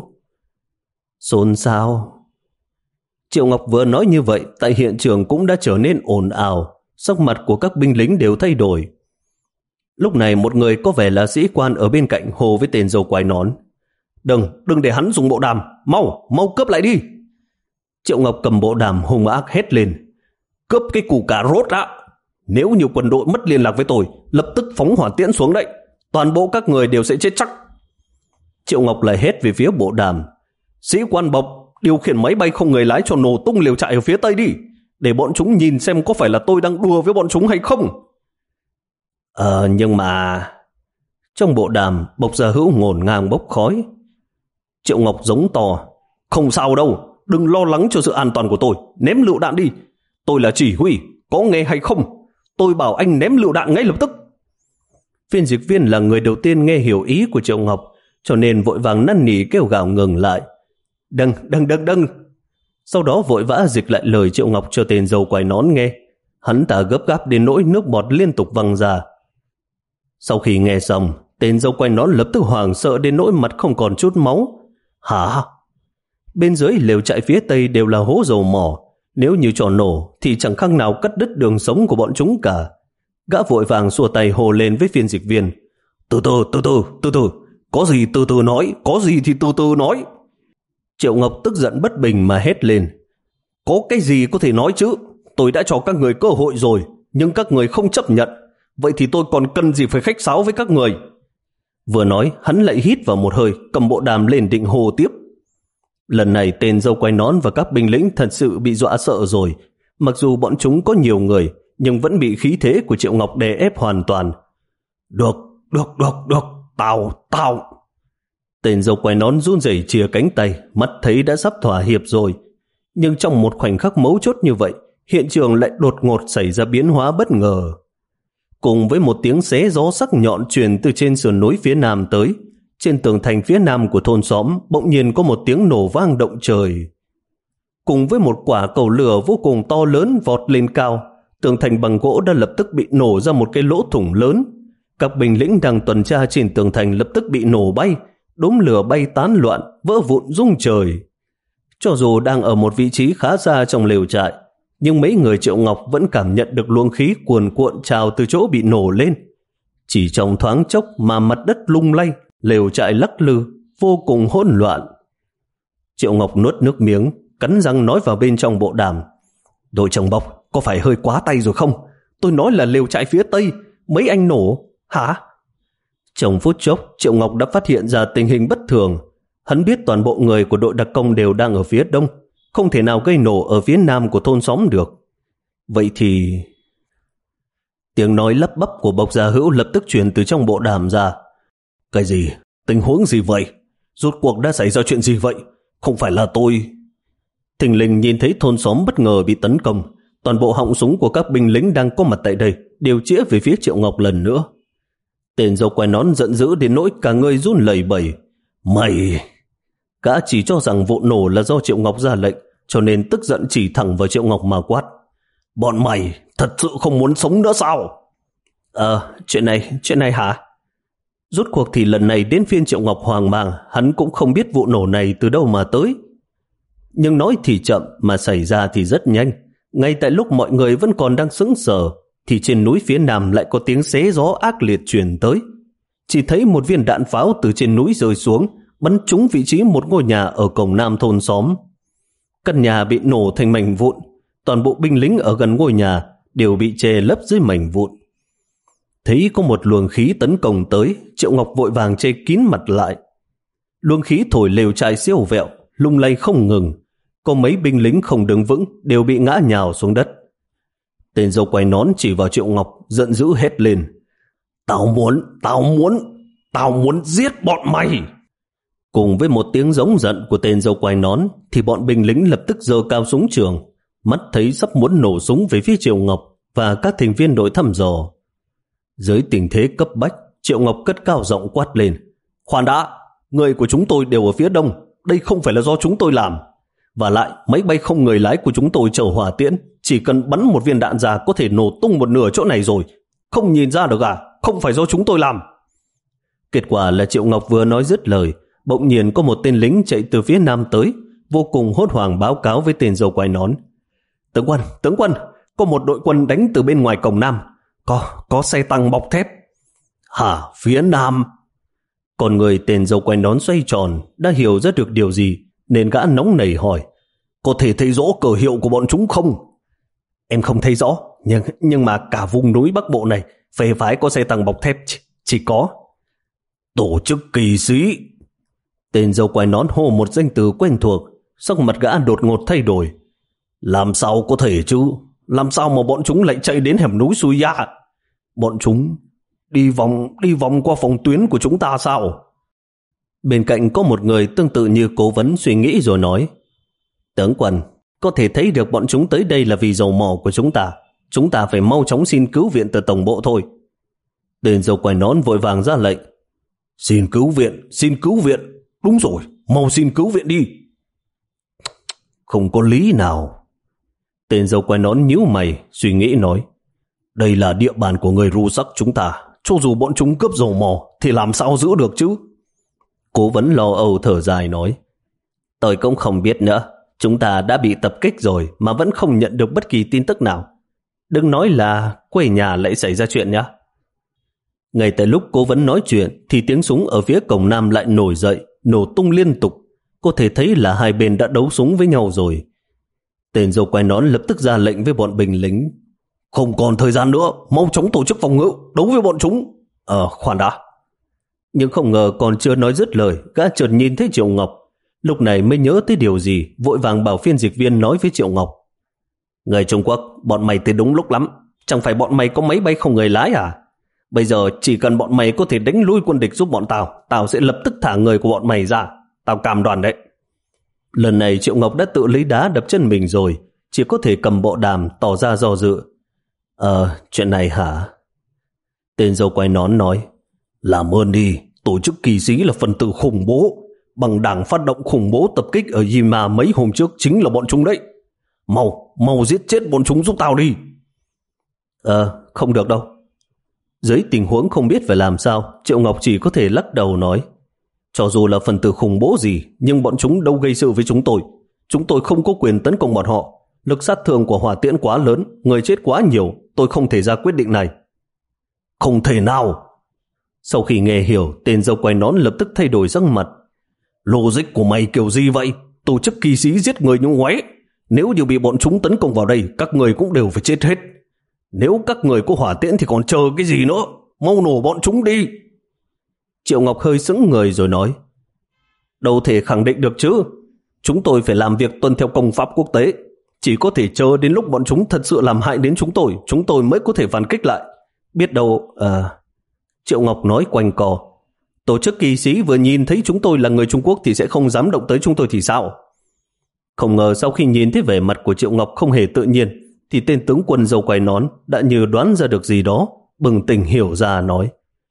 Xôn xao. Triệu Ngọc vừa nói như vậy, tại hiện trường cũng đã trở nên ồn ào, sắc mặt của các binh lính đều thay đổi. Lúc này một người có vẻ là sĩ quan ở bên cạnh hô với tên dâu quai nón. Đừng, đừng để hắn dùng bộ đàm, mau, mau cướp lại đi. Triệu Ngọc cầm bộ đàm hung ác hét lên. Cướp cái củ cà rốt á. Nếu như quân đội mất liên lạc với tôi, lập tức phóng hỏa tiễn xuống đấy. Toàn bộ các người đều sẽ chết chắc. Triệu Ngọc lại hét về phía bộ đàm. Sĩ quan Bộc, điều khiển máy bay không người lái cho nổ tung lều trại ở phía tây đi, để bọn chúng nhìn xem có phải là tôi đang đùa với bọn chúng hay không. Ờ nhưng mà... Trong bộ đàm, Bộc Gia Hữu ngổn ngang bốc khói. Triệu Ngọc giống to. Không sao đâu, đừng lo lắng cho sự an toàn của tôi, ném lựu đạn đi. Tôi là chỉ huy, có nghe hay không? Tôi bảo anh ném lựu đạn ngay lập tức. Phiên dịch viên là người đầu tiên nghe hiểu ý của Triệu Ngọc, cho nên vội vàng năn nỉ kêu gào ngừng lại. Đừng, đừng, đừng, đừng. Sau đó vội vã dịch lại lời Triệu Ngọc cho tên dâu quai nón nghe. Hắn ta gấp gáp đến nỗi nước bọt liên tục văng ra. Sau khi nghe xong, tên dâu quai nón lập tức hoảng sợ đến nỗi mặt không còn chút máu. Hả? Bên dưới lều trại phía tây đều là hố dầu mỏ. Nếu như cho nổ thì chẳng khác nào cắt đứt đường sống của bọn chúng cả. Gã vội vàng xua tay hồ lên với phiên dịch viên. Từ từ, từ từ, từ từ. Có gì từ từ nói, có gì thì từ từ nói. Triệu Ngọc tức giận bất bình mà hét lên. Có cái gì có thể nói chứ? Tôi đã cho các người cơ hội rồi, nhưng các người không chấp nhận. Vậy thì tôi còn cần gì phải khách sáo với các người? Vừa nói, hắn lại hít vào một hơi, cầm bộ đàm lên định hồ tiếp. Lần này tên dâu quai nón và các binh lính thật sự bị dọa sợ rồi. Mặc dù bọn chúng có nhiều người, nhưng vẫn bị khí thế của Triệu Ngọc đè ép hoàn toàn. Được, được, được, được, tao, tao. Tên dâu quai nón run rẩy chìa cánh tay, mắt thấy đã sắp thỏa hiệp rồi. Nhưng trong một khoảnh khắc mấu chốt như vậy, hiện trường lại đột ngột xảy ra biến hóa bất ngờ. Cùng với một tiếng xé gió sắc nhọn truyền từ trên sườn núi phía nam tới, trên tường thành phía nam của thôn xóm bỗng nhiên có một tiếng nổ vang động trời. Cùng với một quả cầu lửa vô cùng to lớn vọt lên cao, tường thành bằng gỗ đã lập tức bị nổ ra một cái lỗ thủng lớn. Các binh lính đang tuần tra trên tường thành lập tức bị nổ bay, đốm lửa bay tán loạn, vỡ vụn rung trời. Cho dù đang ở một vị trí khá xa trong lều trại, nhưng mấy người Triệu Ngọc vẫn cảm nhận được luồng khí cuồn cuộn trào từ chỗ bị nổ lên. Chỉ trong thoáng chốc mà mặt đất lung lay, lều trại lắc lư, vô cùng hỗn loạn. Triệu Ngọc nuốt nước miếng, cắn răng nói vào bên trong bộ đàm. Đội trưởng Bộc, có phải hơi quá tay rồi không? Tôi nói là lều trại phía tây, mấy anh nổ, hả? Trong phút chốc, Triệu Ngọc đã phát hiện ra tình hình bất thường. Hắn biết toàn bộ người của đội đặc công đều đang ở phía đông, không thể nào gây nổ ở phía nam của thôn xóm được. Vậy thì... Tiếng nói lắp bắp của Bộc Gia Hữu lập tức truyền từ trong bộ đàm ra. Cái gì? Tình huống gì vậy? Rốt cuộc đã xảy ra chuyện gì vậy? Không phải là tôi... Thình lình nhìn thấy thôn xóm bất ngờ bị tấn công. Toàn bộ họng súng của các binh lính đang có mặt tại đây đều chĩa về phía Triệu Ngọc lần nữa. Tên dâu quai nón giận dữ đến nỗi cả người run lẩy bẩy. Mày... Gã chỉ cho rằng vụ nổ là do Triệu Ngọc ra lệnh, cho nên tức giận chỉ thẳng vào Triệu Ngọc mà quát. Bọn mày thật sự không muốn sống nữa sao? Ờ, chuyện này, chuyện này hả? Rốt cuộc thì lần này đến phiên Triệu Ngọc hoang mang, hắn cũng không biết vụ nổ này từ đâu mà tới. Nhưng nói thì chậm mà xảy ra thì rất nhanh. Ngay tại lúc mọi người vẫn còn đang sững sờ, thì trên núi phía nam lại có tiếng xé gió ác liệt truyền tới. Chỉ thấy một viên đạn pháo từ trên núi rơi xuống, bắn trúng vị trí một ngôi nhà ở cổng nam thôn xóm. Căn nhà bị nổ thành mảnh vụn, toàn bộ binh lính ở gần ngôi nhà đều bị che lấp dưới mảnh vụn. Thấy có một luồng khí tấn công tới, Triệu Ngọc vội vàng che kín mặt lại. Luồng khí thổi lều trại siêu vẹo, lung lay không ngừng. Có mấy binh lính không đứng vững đều bị ngã nhào xuống đất. Tên dâu quai nón chỉ vào Triệu Ngọc, giận dữ hét lên. Tao muốn, tao muốn, tao muốn giết bọn mày. Cùng với một tiếng giống giận của tên dâu quai nón, thì bọn binh lính lập tức giơ cao súng trường, mắt thấy sắp muốn nổ súng về phía Triệu Ngọc và các thành viên đội thăm dò. Dưới tình thế cấp bách, Triệu Ngọc cất cao giọng quát lên. Khoan đã, người của chúng tôi đều ở phía đông, đây không phải là do chúng tôi làm. Và lại, máy bay không người lái của chúng tôi chở hỏa tiễn, chỉ cần bắn một viên đạn ra có thể nổ tung một nửa chỗ này rồi. Không nhìn ra được à, không phải do chúng tôi làm. Kết quả là Triệu Ngọc vừa nói dứt lời, bỗng nhiên có một tên lính chạy từ phía nam tới, vô cùng hốt hoảng báo cáo với tên dâu quai nón. Tướng quân, tướng quân, có một đội quân đánh từ bên ngoài cổng nam. Có, có xe tăng bọc thép. Hả, phía nam? Còn người tên dâu quai nón xoay tròn, đã hiểu ra được điều gì, nên gã nóng nảy hỏi. Có thể thấy rõ cờ hiệu của bọn chúng không? Em không thấy rõ, nhưng, nhưng mà cả vùng núi Bắc Bộ này, phê phái có xe tăng bọc thép chỉ, chỉ có. Tổ chức kỳ sĩ. Tên dâu quai nón hô một danh từ quen thuộc, sắc mặt gã đột ngột thay đổi. Làm sao có thể chứ? Làm sao mà bọn chúng lại chạy đến hẻm núi Suy Ya? Bọn chúng đi vòng đi vòng qua phòng tuyến của chúng ta sao? Bên cạnh có một người tương tự như cố vấn suy nghĩ rồi nói, tướng quân, có thể thấy được bọn chúng tới đây là vì dầu mỏ của chúng ta. Chúng ta phải mau chóng xin cứu viện từ tổng bộ thôi. Tên dâu quai nón vội vàng ra lệnh. Xin cứu viện, xin cứu viện. Đúng rồi, mau xin cứu viện đi. Không có lý nào. Tên dâu quai nón nhíu mày, suy nghĩ nói, đây là địa bàn của người Ru Sắc chúng ta. Cho dù bọn chúng cướp dầu mỏ thì làm sao giữ được chứ? Cố vấn lo âu thở dài nói, tôi cũng không biết nữa. Chúng ta đã bị tập kích rồi mà vẫn không nhận được bất kỳ tin tức nào. Đừng nói là quê nhà lại xảy ra chuyện nhá. Ngay tại lúc cố vấn nói chuyện thì tiếng súng ở phía cổng nam lại nổi dậy, nổ tung liên tục. Có thể thấy là hai bên đã đấu súng với nhau rồi. Tên dâu quai nón lập tức ra lệnh với bọn binh lính. Không còn thời gian nữa, mau chóng tổ chức phòng ngự, đấu với bọn chúng. Ờ, khoan đã. Nhưng không ngờ còn chưa nói dứt lời, gã chợt nhìn thấy Triệu Ngọc. Lúc này mới nhớ tới điều gì, vội vàng bảo phiên dịch viên nói với Triệu Ngọc. Người Trung Quốc, bọn mày tới đúng lúc lắm. Chẳng phải bọn mày có máy bay không người lái à? Bây giờ chỉ cần bọn mày có thể đánh lui quân địch giúp bọn tao, tao sẽ lập tức thả người của bọn mày ra. Tao cam đoan đấy. Lần này Triệu Ngọc đã tự lấy đá đập chân mình rồi, chỉ có thể cầm bộ đàm tỏ ra do dự. Ờ, chuyện này hả? Tên dâu quai nón nói, làm ơn đi, tổ chức kỳ sĩ là phần tử khủng bố. Bằng đảng phát động khủng bố tập kích ở Yima mấy hôm trước chính là bọn chúng đấy. Mau, mau giết chết bọn chúng giúp tao đi. Ờ, không được đâu. Dưới tình huống không biết phải làm sao, Triệu Ngọc chỉ có thể lắc đầu nói, cho dù là phần tử khủng bố gì, nhưng bọn chúng đâu gây sự với chúng tôi. Chúng tôi không có quyền tấn công bọn họ. Lực sát thương của hỏa tiễn quá lớn, người chết quá nhiều, tôi không thể ra quyết định này. Không thể nào. Sau khi nghe hiểu, tên dâu quai nón lập tức thay đổi sắc mặt. Logic của mày kiểu gì vậy? Tổ chức kỳ sĩ giết người như ngoáy. Nếu như bị bọn chúng tấn công vào đây, các người cũng đều phải chết hết. Nếu các người có hỏa tiễn thì còn chờ cái gì nữa? Mau nổ bọn chúng đi. Triệu Ngọc hơi sững người rồi nói, đâu thể khẳng định được chứ. Chúng tôi phải làm việc tuân theo công pháp quốc tế. Chỉ có thể chờ đến lúc bọn chúng thật sự làm hại đến chúng tôi, chúng tôi mới có thể phản kích lại. Biết đâu... À... Triệu Ngọc nói quanh co, tổ chức kỳ sĩ vừa nhìn thấy chúng tôi là người Trung Quốc thì sẽ không dám động tới chúng tôi thì sao? Không ngờ sau khi nhìn thấy vẻ mặt của Triệu Ngọc không hề tự nhiên, thì tên tướng quân dâu quai nón đã như đoán ra được gì đó, bừng tỉnh hiểu ra nói,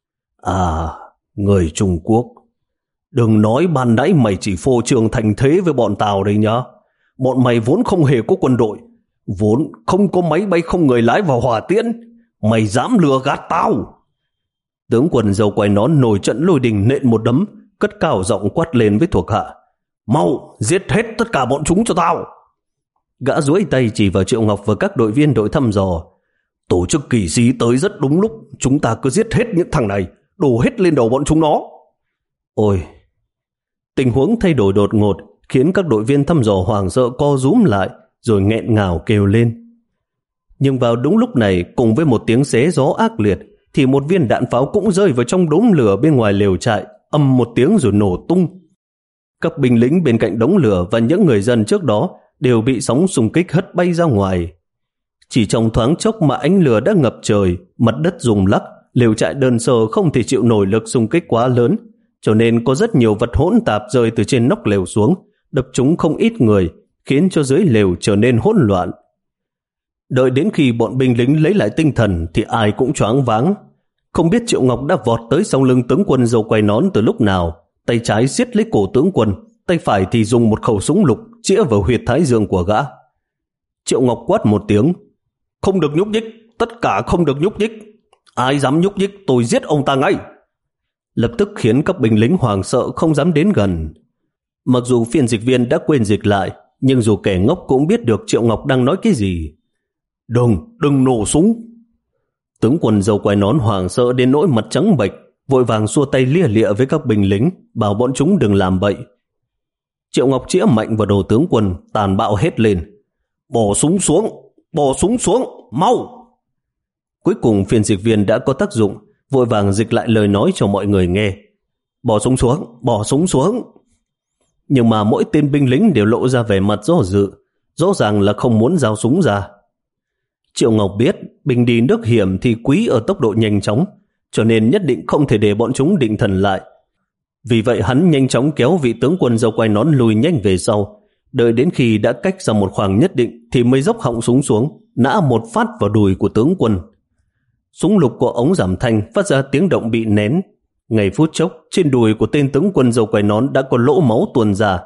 à, người Trung Quốc. Đừng nói ban nãy mày chỉ phô trương thành thế với bọn tao đây nhá. Bọn mày vốn không hề có quân đội, vốn không có máy bay không người lái vào hỏa tiễn. Mày dám lừa gạt tao? Tướng quân dâu quai nón nổi trận lôi đình nện một đấm, cất cao giọng quát lên với thuộc hạ, mau giết hết tất cả bọn chúng cho tao. Gã duỗi tay chỉ vào Triệu Ngọc và các đội viên đội thăm dò. Tổ chức kỳ sĩ tới rất đúng lúc, chúng ta cứ giết hết những thằng này, đổ hết lên đầu bọn chúng nó. Ôi, tình huống thay đổi đột ngột khiến các đội viên thăm dò hoảng sợ co rúm lại rồi nghẹn ngào kêu lên. Nhưng vào đúng lúc này, cùng với một tiếng xé gió ác liệt, thì một viên đạn pháo cũng rơi vào trong đốm lửa bên ngoài lều trại, ầm một tiếng rồi nổ tung. Các binh lính bên cạnh đống lửa và những người dân trước đó đều bị sóng xung kích hất bay ra ngoài. Chỉ trong thoáng chốc mà ánh lửa đã ngập trời, mặt đất rung lắc, lều trại đơn sơ không thể chịu nổi lực xung kích quá lớn, cho nên có rất nhiều vật hỗn tạp rơi từ trên nóc lều xuống, đập trúng không ít người, khiến cho dưới lều trở nên hỗn loạn. Đợi đến khi bọn binh lính lấy lại tinh thần thì ai cũng choáng váng. Không biết Triệu Ngọc đã vọt tới sau lưng tướng quân dâu quai nón từ lúc nào, tay trái siết lấy cổ tướng quân, tay phải thì dùng một khẩu súng lục chĩa vào huyệt thái dương của gã. Triệu Ngọc quát một tiếng, không được nhúc nhích, tất cả không được nhúc nhích. Ai dám nhúc nhích tôi giết ông ta ngay. Lập tức khiến các binh lính hoảng sợ không dám đến gần. Mặc dù phiên dịch viên đã quên dịch lại, nhưng dù kẻ ngốc cũng biết được Triệu Ngọc đang nói cái gì. Đừng, đừng nổ súng. Tướng quân dâu quai nón hoảng sợ đến nỗi mặt trắng bệch, vội vàng xua tay lia lịa với các binh lính, bảo bọn chúng đừng làm bậy. Triệu Ngọc chĩa mạnh vào đầu tướng quân, tàn bạo hét lên, bỏ súng xuống, bỏ súng xuống, mau. Cuối cùng phiên dịch viên đã có tác dụng, vội vàng dịch lại lời nói cho mọi người nghe. Bỏ súng xuống, bỏ súng xuống. nhưng mà mỗi tên binh lính đều lộ ra vẻ mặt do dự, rõ ràng là không muốn giao súng ra. Triệu Ngọc biết binh đi nước hiểm thì quý ở tốc độ nhanh chóng, cho nên nhất định không thể để bọn chúng định thần lại. Vì vậy hắn nhanh chóng kéo vị tướng quân dâu quai nón lùi nhanh về sau, đợi đến khi đã cách ra một khoảng nhất định thì mới dốc họng súng xuống, nã một phát vào đùi của tướng quân. Súng lục của ống giảm thanh phát ra tiếng động bị nén. Ngay phút chốc, trên đùi của tên tướng quân dâu quai nón đã có lỗ máu tuôn ra.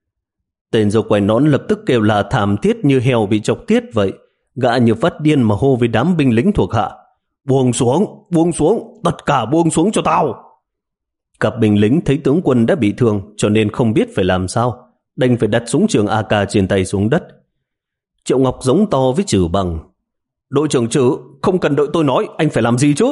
Tên dâu quai nón lập tức kêu là thảm thiết như heo bị chọc tiết vậy. Gã như phát điên mà hô với đám binh lính thuộc hạ: "Buông xuống, buông xuống, tất cả buông xuống cho tao!" Các binh lính thấy tướng quân đã bị thương cho nên không biết phải làm sao, đành phải đặt súng trường a ca trên tay xuống đất. Triệu Ngọc giống to với Trử Bằng: "Đội trưởng Trử, không cần đợi tôi nói, anh phải làm gì chứ?"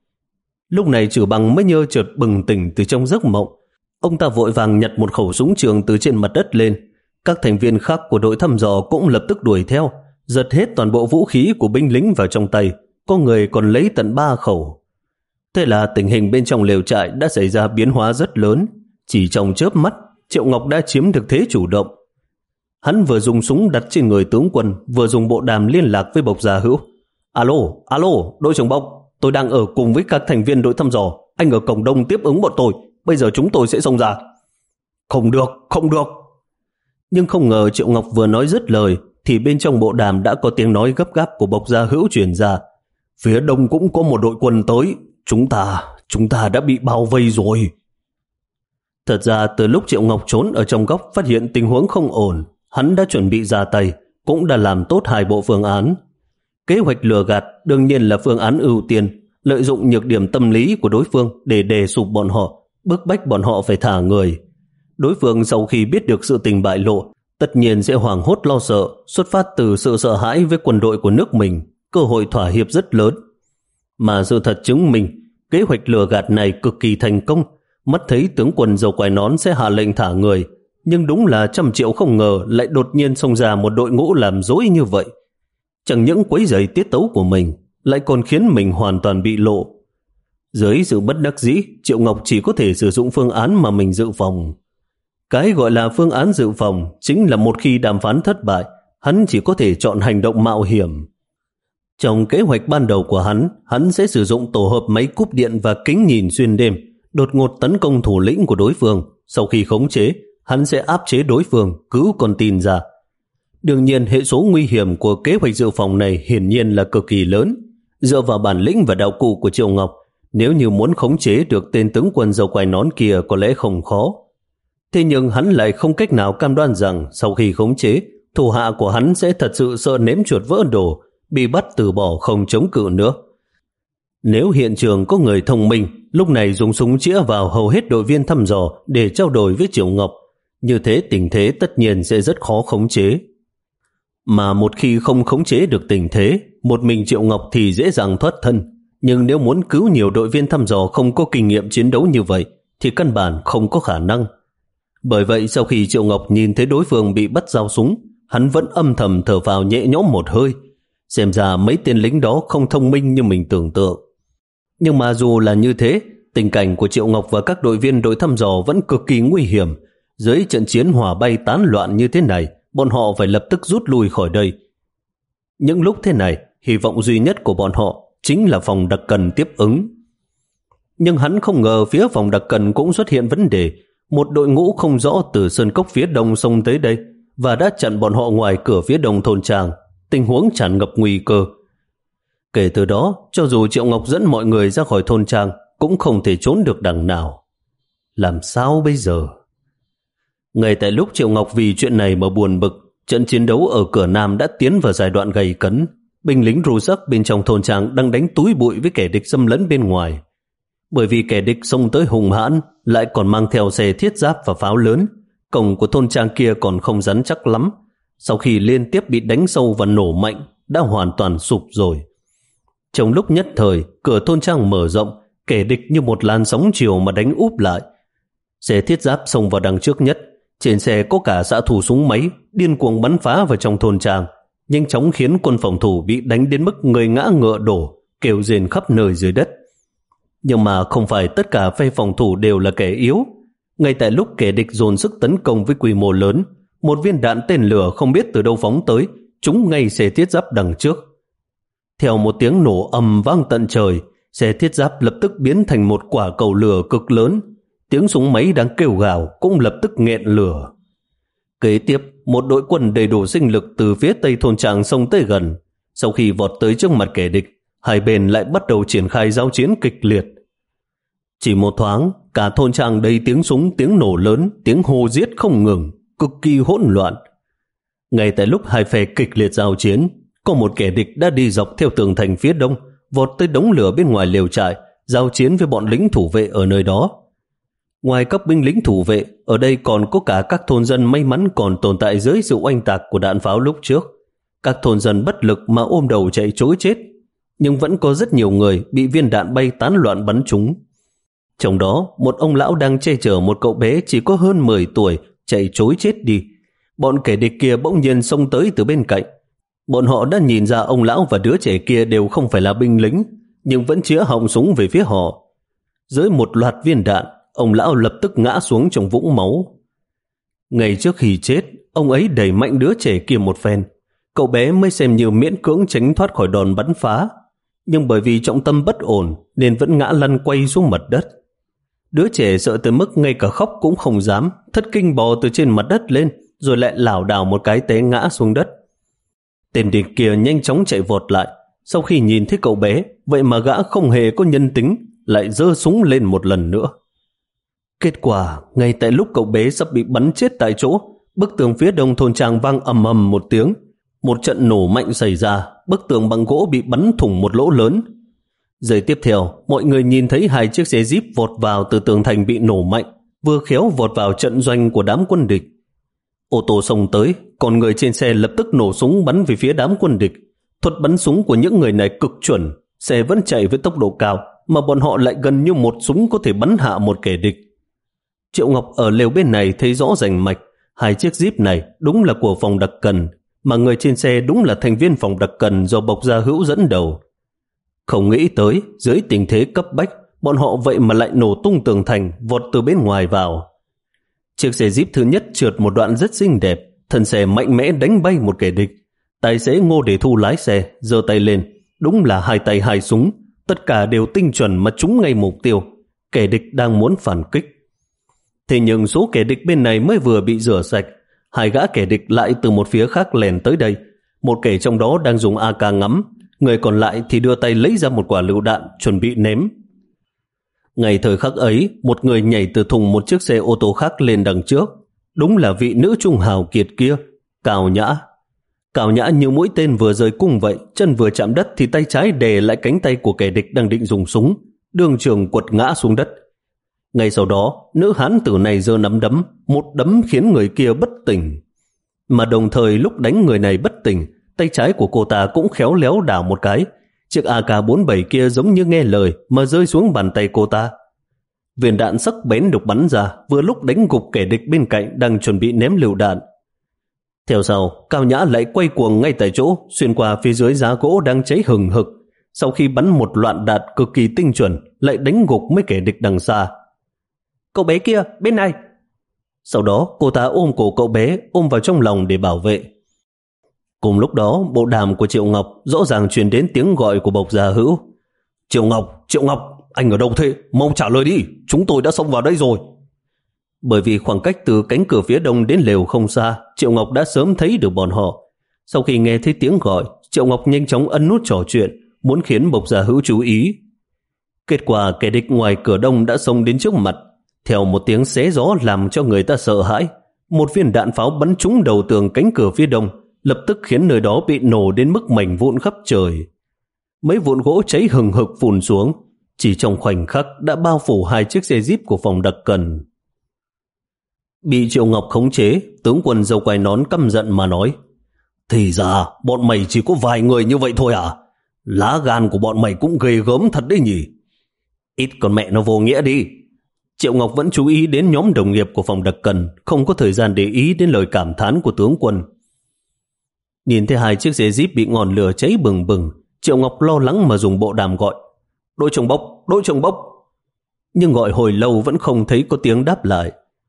Lúc này Trử Bằng mới nhớ chợt bừng tỉnh từ trong giấc mộng. Ông ta vội vàng nhặt một khẩu súng trường từ trên mặt đất lên. Các thành viên khác của đội thăm dò cũng lập tức đuổi theo, giật hết toàn bộ vũ khí của binh lính vào trong tay, có người còn lấy tận ba khẩu. Thế là tình hình bên trong lều trại đã xảy ra biến hóa rất lớn. Chỉ trong chớp mắt, Triệu Ngọc đã chiếm được thế chủ động. Hắn vừa dùng súng đặt trên người tướng quân, vừa dùng bộ đàm liên lạc với Bộc Gia Hữu. "Alo, alo, đội trưởng Bộc, tôi đang ở cùng với các thành viên đội thăm dò. Anh ở cổng đông tiếp ứng bọn tôi. Bây giờ chúng tôi sẽ xông ra." "Không được, không được." Nhưng không ngờ Triệu Ngọc vừa nói dứt lời thì bên trong bộ đàm đã có tiếng nói gấp gáp của Bộc Gia Hữu truyền ra: "Phía đông cũng có một đội quân tới. Chúng ta, chúng ta đã bị bao vây rồi." Thật ra từ lúc Triệu Ngọc trốn ở trong góc phát hiện tình huống không ổn, hắn đã chuẩn bị ra tay, cũng đã làm tốt hai bộ phương án. Kế hoạch lừa gạt đương nhiên là phương án ưu tiên, lợi dụng nhược điểm tâm lý của đối phương để đè sụp bọn họ, bức bách bọn họ phải thả người. Đối phương sau khi biết được sự tình bại lộ, tất nhiên sẽ hoảng hốt lo sợ, xuất phát từ sự sợ hãi với quân đội của nước mình, cơ hội thỏa hiệp rất lớn. Mà sự thật chứng minh, kế hoạch lừa gạt này cực kỳ thành công. Mắt thấy tướng quân dâu quai nón sẽ hạ lệnh thả người, nhưng đúng là trăm triệu không ngờ lại đột nhiên xông ra một đội ngũ làm dối như vậy. Chẳng những quấy rầy tiết tấu của mình, lại còn khiến mình hoàn toàn bị lộ. Dưới sự bất đắc dĩ, Triệu Ngọc chỉ có thể sử dụng phương án mà mình dự phòng. Cái gọi là phương án dự phòng chính là một khi đàm phán thất bại, hắn chỉ có thể chọn hành động mạo hiểm. Trong kế hoạch ban đầu của hắn, hắn sẽ sử dụng tổ hợp máy cúp điện và kính nhìn xuyên đêm, đột ngột tấn công thủ lĩnh của đối phương. Sau khi khống chế, hắn sẽ áp chế đối phương, cứu con tin ra. Đương nhiên, hệ số nguy hiểm của kế hoạch dự phòng này hiển nhiên là cực kỳ lớn. Dựa vào bản lĩnh và đạo cụ của Triệu Ngọc, nếu như muốn khống chế được tên tướng quân dâu quai nón kia có lẽ không khó. Thế nhưng hắn lại không cách nào cam đoan rằng sau khi khống chế, thủ hạ của hắn sẽ thật sự sợ nếm chuột vỡ đồ, bị bắt từ bỏ không chống cự nữa. Nếu hiện trường có người thông minh, lúc này dùng súng chĩa vào hầu hết đội viên thăm dò để trao đổi với Triệu Ngọc, như thế tình thế tất nhiên sẽ rất khó khống chế. Mà một khi không khống chế được tình thế, một mình Triệu Ngọc thì dễ dàng thoát thân. Nhưng nếu muốn cứu nhiều đội viên thăm dò không có kinh nghiệm chiến đấu như vậy, thì căn bản không có khả năng. Bởi vậy sau khi Triệu Ngọc nhìn thấy đối phương bị bắt giao súng, hắn vẫn âm thầm thở phào nhẹ nhõm một hơi. Xem ra mấy tên lính đó không thông minh như mình tưởng tượng. Nhưng mà dù là như thế, tình cảnh của Triệu Ngọc và các đội viên đội thăm dò vẫn cực kỳ nguy hiểm. Dưới trận chiến hỏa bay tán loạn như thế này, bọn họ phải lập tức rút lui khỏi đây. Những lúc thế này, hy vọng duy nhất của bọn họ chính là phòng đặc cần tiếp ứng. Nhưng hắn không ngờ phía phòng đặc cần cũng xuất hiện vấn đề. Một đội ngũ không rõ từ sơn cốc phía đông xông tới đây và đã chặn bọn họ ngoài cửa phía đông thôn trang. Tình huống tràn ngập nguy cơ. Kể từ đó, cho dù Triệu Ngọc dẫn mọi người ra khỏi thôn trang, cũng không thể trốn được đằng nào. Làm sao bây giờ? Ngay tại lúc Triệu Ngọc vì chuyện này mà buồn bực, trận chiến đấu ở cửa Nam đã tiến vào giai đoạn gay cấn. Binh lính rù sắc bên trong thôn trang đang đánh túi bụi với kẻ địch xâm lấn bên ngoài. Bởi vì kẻ địch xông tới hùng hãn, lại còn mang theo xe thiết giáp và pháo lớn, cổng của thôn trang kia còn không rắn chắc lắm. Sau khi liên tiếp bị đánh sâu và nổ mạnh, đã hoàn toàn sụp rồi. Trong lúc nhất thời, cửa thôn trang mở rộng, kẻ địch như một làn sóng chiều mà đánh úp lại. Xe thiết giáp xông vào đằng trước nhất, trên xe có cả xạ thủ súng máy, điên cuồng bắn phá vào trong thôn trang, nhanh chóng khiến quân phòng thủ bị đánh đến mức người ngã ngựa đổ, kêu rền khắp nơi dưới đất. Nhưng mà không phải tất cả phe phòng thủ đều là kẻ yếu. Ngay tại lúc kẻ địch dồn sức tấn công với quy mô lớn, một viên đạn tên lửa không biết từ đâu phóng tới, trúng ngay xe thiết giáp đằng trước. Theo một tiếng nổ ầm vang tận trời, xe thiết giáp lập tức biến thành một quả cầu lửa cực lớn. Tiếng súng máy đang kêu gào cũng lập tức nghẹn lửa. Kế tiếp, một đội quân đầy đủ sinh lực từ phía tây thôn Tràng xông tới gần. Sau khi vọt tới trước mặt kẻ địch, hai bên lại bắt đầu triển khai giao chiến kịch liệt. Chỉ một thoáng, cả thôn Tràng đầy tiếng súng, tiếng nổ lớn, tiếng hô giết không ngừng, cực kỳ hỗn loạn. Ngay tại lúc hai phe kịch liệt giao chiến, có một kẻ địch đã đi dọc theo tường thành phía đông, vọt tới đống lửa bên ngoài lều trại, giao chiến với bọn lính thủ vệ ở nơi đó. Ngoài các binh lính thủ vệ, ở đây còn có cả các thôn dân may mắn còn tồn tại dưới sự oanh tạc của đạn pháo lúc trước. Các thôn dân bất lực mà ôm đầu chạy trối chết, nhưng vẫn có rất nhiều người bị viên đạn bay tán loạn bắn trúng. Trong đó, một ông lão đang che chở một cậu bé chỉ có hơn mười tuổi chạy trối chết đi. Bọn kẻ địch kia bỗng nhiên xông tới từ bên cạnh. Bọn họ đã nhìn ra ông lão và đứa trẻ kia đều không phải là binh lính, nhưng vẫn chĩa họng súng về phía họ. Dưới một loạt viên đạn, ông lão lập tức ngã xuống trong vũng máu. Ngay trước khi chết, ông ấy đẩy mạnh đứa trẻ kia một phen. Cậu bé mới xem như miễn cưỡng tránh thoát khỏi đòn bắn phá, nhưng bởi vì trọng tâm bất ổn nên vẫn ngã lăn quay xuống mặt đất. Đứa trẻ sợ tới mức ngay cả khóc cũng không dám, thất kinh bò từ trên mặt đất lên, rồi lại lảo đảo một cái té ngã xuống đất. Tên địch kia nhanh chóng chạy vọt lại. Sau khi nhìn thấy cậu bé, vậy mà gã không hề có nhân tính, lại giơ súng lên một lần nữa. Kết quả, ngay tại lúc cậu bé sắp bị bắn chết tại chỗ, bức tường phía đông thôn Tràng vang ầm ầm một tiếng. Một trận nổ mạnh xảy ra, bức tường bằng gỗ bị bắn thủng một lỗ lớn. Giây tiếp theo, mọi người nhìn thấy hai chiếc xe Jeep vọt vào từ tường thành bị nổ mạnh, vừa khéo vọt vào trận doanh của đám quân địch. Ô tô xông tới, còn người trên xe lập tức nổ súng bắn về phía đám quân địch. Thuật bắn súng của những người này cực chuẩn, xe vẫn chạy với tốc độ cao, mà bọn họ lại gần như một súng có thể bắn hạ một kẻ địch. Triệu Ngọc ở lều bên này thấy rõ rành mạch, hai chiếc Jeep này đúng là của phòng đặc cần, mà người trên xe đúng là thành viên phòng đặc cần do Bộc Gia Hữu dẫn đầu. Không nghĩ tới, dưới tình thế cấp bách, bọn họ vậy mà lại nổ tung tường thành, vọt từ bên ngoài vào. Chiếc xe Jeep thứ nhất trượt một đoạn rất xinh đẹp, thân xe mạnh mẽ đánh bay một kẻ địch. Tài xế Ngô Đề Thu lái xe, giơ tay lên, đúng là hai tay hai súng, tất cả đều tinh chuẩn mà trúng ngay mục tiêu. Kẻ địch đang muốn phản kích. Thế nhưng số kẻ địch bên này mới vừa bị rửa sạch, hai gã kẻ địch lại từ một phía khác lèn tới đây. Một kẻ trong đó đang dùng a ca ngắm, người còn lại thì đưa tay lấy ra một quả lựu đạn chuẩn bị ném. Ngay thời khắc ấy, một người nhảy từ thùng một chiếc xe ô tô khác lên đằng trước. Đúng là vị nữ trung hào kiệt kia, Cào Nhã. Cào Nhã như mũi tên vừa rời cung vậy, chân vừa chạm đất thì tay trái đè lại cánh tay của kẻ địch đang định dùng súng, đường trường quật ngã xuống đất. Ngay sau đó, nữ hán tử này giơ nắm đấm, một đấm khiến người kia bất tỉnh. Mà đồng thời lúc đánh người này bất tỉnh, tay trái của cô ta cũng khéo léo đảo một cái. Chiếc a ca bốn mươi bảy kia giống như nghe lời mà rơi xuống bàn tay cô ta. Viên đạn sắc bén được bắn ra, vừa lúc đánh gục kẻ địch bên cạnh đang chuẩn bị ném lựu đạn. Theo sau, Cao Nhã lại quay cuồng ngay tại chỗ, xuyên qua phía dưới giá gỗ đang cháy hừng hực. Sau khi bắn một loạt đạn cực kỳ tinh chuẩn, lại đánh gục mấy kẻ địch đằng xa. Cậu bé kia, bên này. Sau đó, cô ta ôm cổ cậu bé, ôm vào trong lòng để bảo vệ. Cùng lúc đó, bộ đàm của Triệu Ngọc rõ ràng truyền đến tiếng gọi của Bộc Gia Hữu. Triệu Ngọc, Triệu Ngọc, anh ở đâu thế? Mau trả lời đi, chúng tôi đã xông vào đây rồi. Bởi vì khoảng cách từ cánh cửa phía đông đến lều không xa, Triệu Ngọc đã sớm thấy được bọn họ. Sau khi nghe thấy tiếng gọi, Triệu Ngọc nhanh chóng ấn nút trò chuyện, muốn khiến Bộc Gia Hữu chú ý. Kết quả kẻ địch ngoài cửa đông đã xông đến trước mặt. Theo một tiếng xé gió làm cho người ta sợ hãi, một viên đạn pháo bắn trúng đầu tường cánh cửa phía đông, lập tức khiến nơi đó bị nổ đến mức mảnh vụn khắp trời. Mấy vụn gỗ cháy hừng hực phùn xuống, chỉ trong khoảnh khắc đã bao phủ hai chiếc xe Jeep của phòng đặc cần. Bị Triệu Ngọc khống chế, tướng quân dâu quai nón căm giận mà nói: Thì ra bọn mày chỉ có vài người như vậy thôi à? Lá gan của bọn mày cũng ghê gớm thật đấy nhỉ. Ít con mẹ nó vô nghĩa đi. Triệu Ngọc vẫn chú ý đến nhóm đồng nghiệp của phòng đặc cần, không có thời gian để ý đến lời cảm thán của tướng quân. Nhìn thấy hai chiếc xe Jeep bị ngọn lửa cháy bừng bừng, Triệu Ngọc lo lắng mà dùng bộ đàm gọi: Đội trưởng Bốc, đội trưởng Bốc. Nhưng gọi hồi lâu vẫn không thấy có tiếng đáp lại.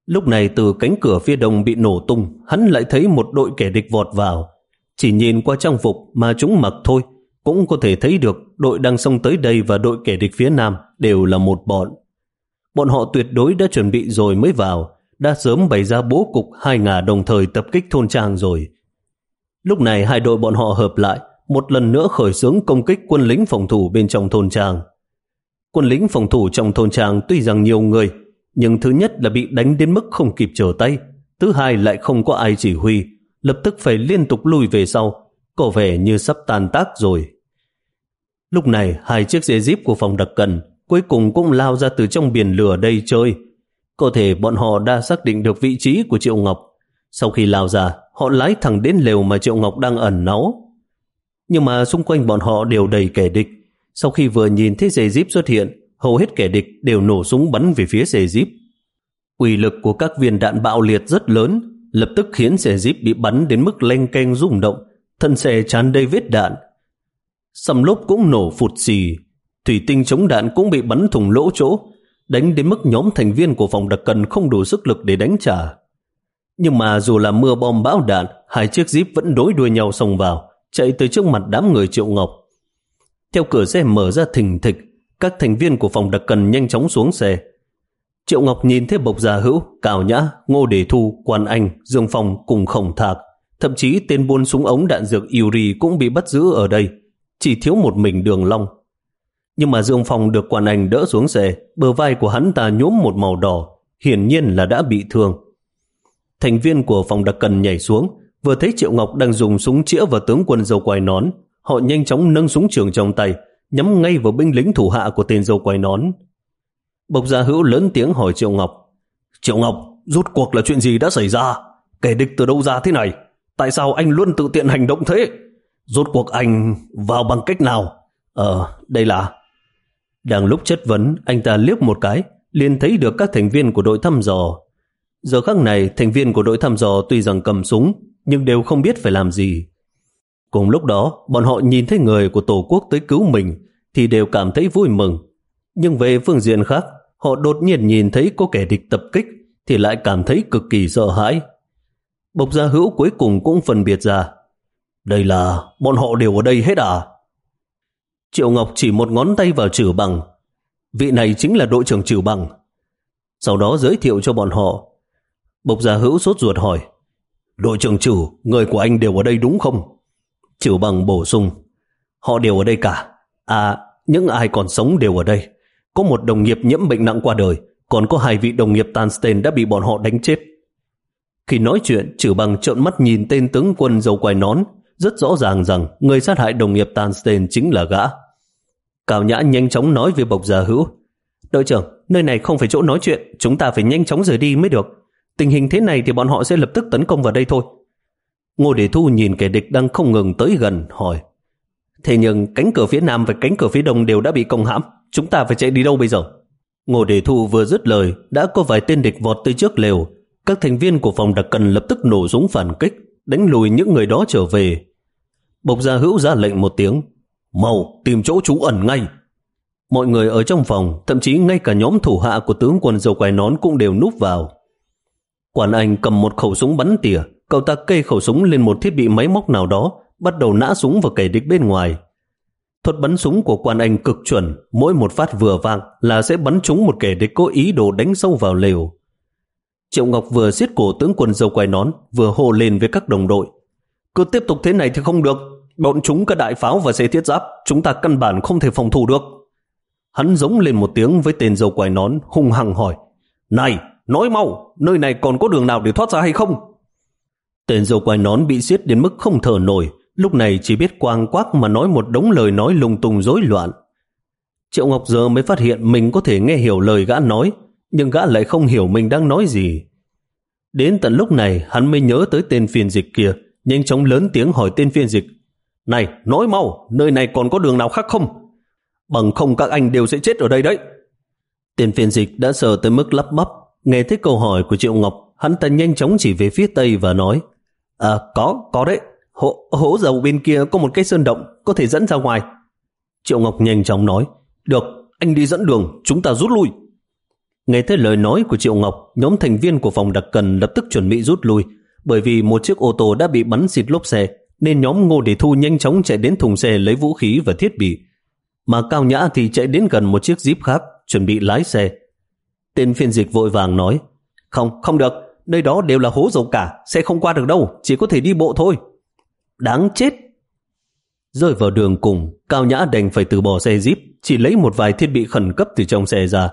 Lúc này từ cánh cửa phía đông bị nổ tung, hắn lại thấy một đội kẻ địch vọt vào. Chỉ nhìn qua trang phục mà chúng mặc thôi, cũng có thể thấy được đội đang xông tới đây và đội kẻ địch phía nam đều là một bọn. Bọn họ tuyệt đối đã chuẩn bị rồi mới vào, đã sớm bày ra bố cục hai ngả đồng thời tập kích thôn trang rồi. Lúc này hai đội bọn họ hợp lại, một lần nữa khởi xướng công kích quân lính phòng thủ bên trong thôn trang. Quân lính phòng thủ trong thôn trang tuy rằng nhiều người, nhưng thứ nhất là bị đánh đến mức không kịp trở tay, thứ hai lại không có ai chỉ huy, lập tức phải liên tục lùi về sau, có vẻ như sắp tan tác rồi. Lúc này hai chiếc xe jeep của phòng đặc cần cuối cùng cũng lao ra từ trong biển lửa đây chơi. Có thể bọn họ đã xác định được vị trí của Triệu Ngọc. Sau khi lao ra, họ lái thẳng đến lều mà Triệu Ngọc đang ẩn náu. Nhưng mà xung quanh bọn họ đều đầy kẻ địch. Sau khi vừa nhìn thấy xe jeep xuất hiện, hầu hết kẻ địch đều nổ súng bắn về phía xe jeep. Uy lực của các viên đạn bạo liệt rất lớn, lập tức khiến xe jeep bị bắn đến mức leng keng rung động, thân xe tràn đầy vết đạn. Sầm lốp cũng nổ phụt xì, thủy tinh chống đạn cũng bị bắn thủng lỗ chỗ, đánh đến mức nhóm thành viên của phòng đặc cần không đủ sức lực để đánh trả. Nhưng mà dù là mưa bom bão đạn, hai chiếc jeep vẫn đối đuôi nhau xông vào, chạy tới trước mặt đám người Triệu Ngọc. Theo cửa xe mở ra thình thịch, các thành viên của phòng đặc cần nhanh chóng xuống xe. Triệu Ngọc nhìn thấy Bộc Gia Hữu, Cào Nhã, Ngô Đề Thu, Quan Anh, Dương Phong cùng Khổng Thạc, thậm chí tên buôn súng ống đạn dược Yuri cũng bị bắt giữ ở đây, chỉ thiếu một mình Đường Long. Nhưng mà Dương Phong được Quan Anh đỡ xuống xe, bờ vai của hắn ta nhuốm một màu đỏ, hiển nhiên là đã bị thương. Thành viên của phòng đặc cần nhảy xuống, vừa thấy Triệu Ngọc đang dùng súng chĩa vào tướng quân dâu quai nón, họ nhanh chóng nâng súng trường trong tay, nhắm ngay vào binh lính thủ hạ của tên dâu quai nón. Bộc Gia Hữu lớn tiếng hỏi Triệu Ngọc: Triệu Ngọc, rốt cuộc là chuyện gì đã xảy ra? Kẻ địch từ đâu ra thế này? Tại sao anh luôn tự tiện hành động thế? Rốt cuộc anh vào bằng cách nào? Ờ, đây là... Đang lúc chất vấn, anh ta liếc một cái, liền thấy được các thành viên của đội thăm dò. Giờ khắc này, thành viên của đội thăm dò tuy rằng cầm súng, nhưng đều không biết phải làm gì. Cùng lúc đó, bọn họ nhìn thấy người của Tổ quốc tới cứu mình, thì đều cảm thấy vui mừng. Nhưng về phương diện khác, họ đột nhiên nhìn thấy có kẻ địch tập kích, thì lại cảm thấy cực kỳ sợ hãi. Bộc Gia Hữu cuối cùng cũng phân biệt ra. Đây là... bọn họ đều ở đây hết à? Triệu Ngọc chỉ một ngón tay vào Trử Bằng. Vị này chính là đội trưởng Trử Bằng. Sau đó giới thiệu cho bọn họ. Bộc Gia Hữu sốt ruột hỏi: Đội trưởng Trử, người của anh đều ở đây đúng không? Trử Bằng bổ sung: Họ đều ở đây cả. À, những ai còn sống đều ở đây. Có một đồng nghiệp nhiễm bệnh nặng qua đời, còn có hai vị đồng nghiệp Tanstein đã bị bọn họ đánh chết. Khi nói chuyện, Trử Bằng trợn mắt nhìn tên tướng quân dâu quai nón, rất rõ ràng rằng người sát hại đồng nghiệp Tanstein chính là gã. Cào Nhã nhanh chóng nói với Bộc Gia Hữu: Đội trưởng, nơi này không phải chỗ nói chuyện, chúng ta phải nhanh chóng rời đi mới được. Tình hình thế này thì bọn họ sẽ lập tức tấn công vào đây thôi. Ngô Đề Thu nhìn kẻ địch đang không ngừng tới gần, hỏi: Thế nhưng cánh cửa phía nam và cánh cửa phía đông đều đã bị công hãm, chúng ta phải chạy đi đâu bây giờ? Ngô Đề Thu vừa dứt lời, đã có vài tên địch vọt tới trước lều. Các thành viên của phòng đặc cần lập tức nổ súng phản kích, đánh lùi những người đó trở về. Bộc Gia Hữu ra lệnh một tiếng: Mau tìm chỗ trú ẩn ngay. Mọi người ở trong phòng, thậm chí ngay cả nhóm thủ hạ của tướng quân dâu quai nón cũng đều núp vào. Quan Anh cầm một khẩu súng bắn tỉa, cậu ta kê khẩu súng lên một thiết bị máy móc nào đó, bắt đầu nã súng vào kẻ địch bên ngoài. Thuật bắn súng của Quan Anh cực chuẩn, mỗi một phát vừa vang là sẽ bắn trúng một kẻ địch có ý đồ đánh sâu vào lều. Triệu Ngọc vừa siết cổ tướng quân dâu quai nón, vừa hô lên với các đồng đội: Cứ tiếp tục thế này thì không được, bọn chúng cả đại pháo và xe thiết giáp, chúng ta căn bản không thể phòng thủ được. Hắn giống lên một tiếng với tên dâu quai nón, hung hăng hỏi: Này, nói mau, nơi này còn có đường nào để thoát ra hay không? Tên dâu quai nón bị siết đến mức không thở nổi, lúc này chỉ biết quang quác mà nói một đống lời nói lung tung rối loạn. Triệu Ngọc giờ mới phát hiện mình có thể nghe hiểu lời gã nói, nhưng gã lại không hiểu mình đang nói gì. Đến tận lúc này hắn mới nhớ tới tên phiên dịch kia, nhanh chóng lớn tiếng hỏi tên phiên dịch: Này, nói mau, nơi này còn có đường nào khác không? Bằng không các anh đều sẽ chết ở đây đấy. Tên phiên dịch đã sợ tới mức lắp bắp. Nghe thấy câu hỏi của Triệu Ngọc, hắn ta nhanh chóng chỉ về phía tây và nói: À, có, có đấy. Hố, hố dầu bên kia có một cái sơn động, có thể dẫn ra ngoài. Triệu Ngọc nhanh chóng nói: Được, anh đi dẫn đường, chúng ta rút lui. Nghe thấy lời nói của Triệu Ngọc, nhóm thành viên của phòng đặc cần lập tức chuẩn bị rút lui, bởi vì một chiếc ô tô đã bị bắn xịt lốp xe, nên nhóm Ngô Đề Thu nhanh chóng chạy đến thùng xe lấy vũ khí và thiết bị. Mà Cao Nhã thì chạy đến gần một chiếc Jeep khác, chuẩn bị lái xe. Tên phiên dịch vội vàng nói, không, không được, nơi đó đều là hố dầu cả, sẽ không qua được đâu, chỉ có thể đi bộ thôi. Đáng chết! Rơi vào đường cùng, Cao Nhã đành phải từ bỏ xe Jeep, chỉ lấy một vài thiết bị khẩn cấp từ trong xe ra.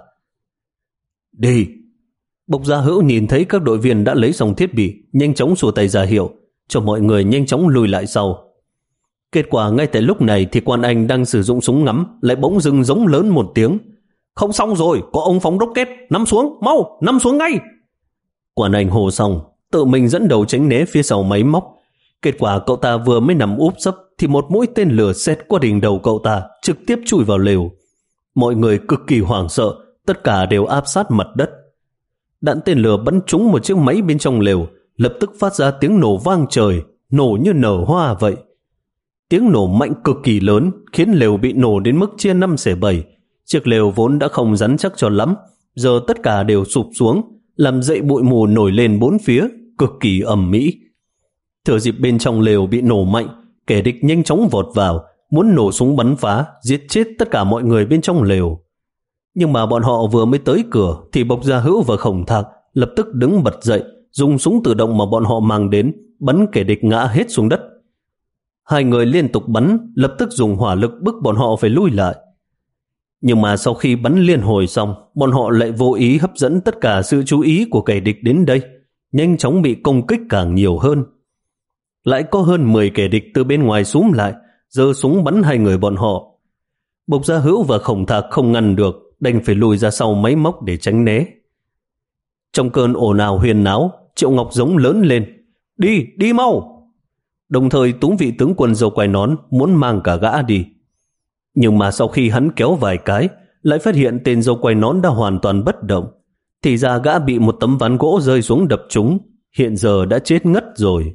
Đi! Bộc Gia Hữu nhìn thấy các đội viên đã lấy xong thiết bị, nhanh chóng xua tay ra hiệu, cho mọi người nhanh chóng lùi lại sau. Kết quả ngay tại lúc này thì Quan Anh đang sử dụng súng ngắm lại bỗng dưng giống lớn một tiếng. Không xong rồi, có ông phóng rocket, nằm xuống, mau, nằm xuống ngay! Quan Anh hô xong, tự mình dẫn đầu tránh né phía sau máy móc. Kết quả cậu ta vừa mới nằm úp sấp thì một mũi tên lửa xẹt qua đỉnh đầu cậu ta, trực tiếp chui vào lều. Mọi người cực kỳ hoảng sợ, tất cả đều áp sát mặt đất. Đạn tên lửa bắn trúng một chiếc máy bên trong lều, lập tức phát ra tiếng nổ vang trời, nổ như nở hoa vậy. Tiếng nổ mạnh cực kỳ lớn, khiến lều bị nổ đến mức chia năm xẻ bảy. Chiếc lều vốn đã không rắn chắc cho lắm, giờ tất cả đều sụp xuống, làm dậy bụi mù nổi lên bốn phía, cực kỳ ầm ĩ. Thừa dịp bên trong lều bị nổ mạnh, kẻ địch nhanh chóng vọt vào, muốn nổ súng bắn phá, giết chết tất cả mọi người bên trong lều. Nhưng mà bọn họ vừa mới tới cửa thì Bộc Gia Hữu và Khổng Thạc lập tức đứng bật dậy, dùng súng tự động mà bọn họ mang đến, bắn kẻ địch ngã hết xuống đất. Hai người liên tục bắn, lập tức dùng hỏa lực bức bọn họ phải lui lại. Nhưng mà sau khi bắn liên hồi xong, bọn họ lại vô ý hấp dẫn tất cả sự chú ý của kẻ địch đến đây, nhanh chóng bị công kích càng nhiều hơn. Lại có hơn mười kẻ địch từ bên ngoài xúm lại, giơ súng bắn hai người bọn họ. Bộc Gia Hữu và Khổng Thạc không ngăn được, đành phải lùi ra sau máy móc để tránh né. Trong cơn ồn ào huyên náo, Triệu Ngọc giống lớn lên, đi, đi mau! Đồng thời túm vị tướng quân dâu quai nón muốn mang cả gã đi. Nhưng mà sau khi hắn kéo vài cái, lại phát hiện tên dâu quai nón đã hoàn toàn bất động. Thì ra gã bị một tấm ván gỗ rơi xuống đập trúng, hiện giờ đã chết ngất rồi.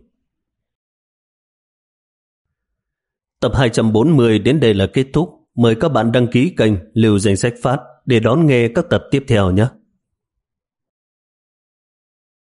Tập hai trăm bốn mươi đến đây là kết thúc. Mời các bạn đăng ký kênh Lưu Danh Sách Phát để đón nghe các tập tiếp theo nhé.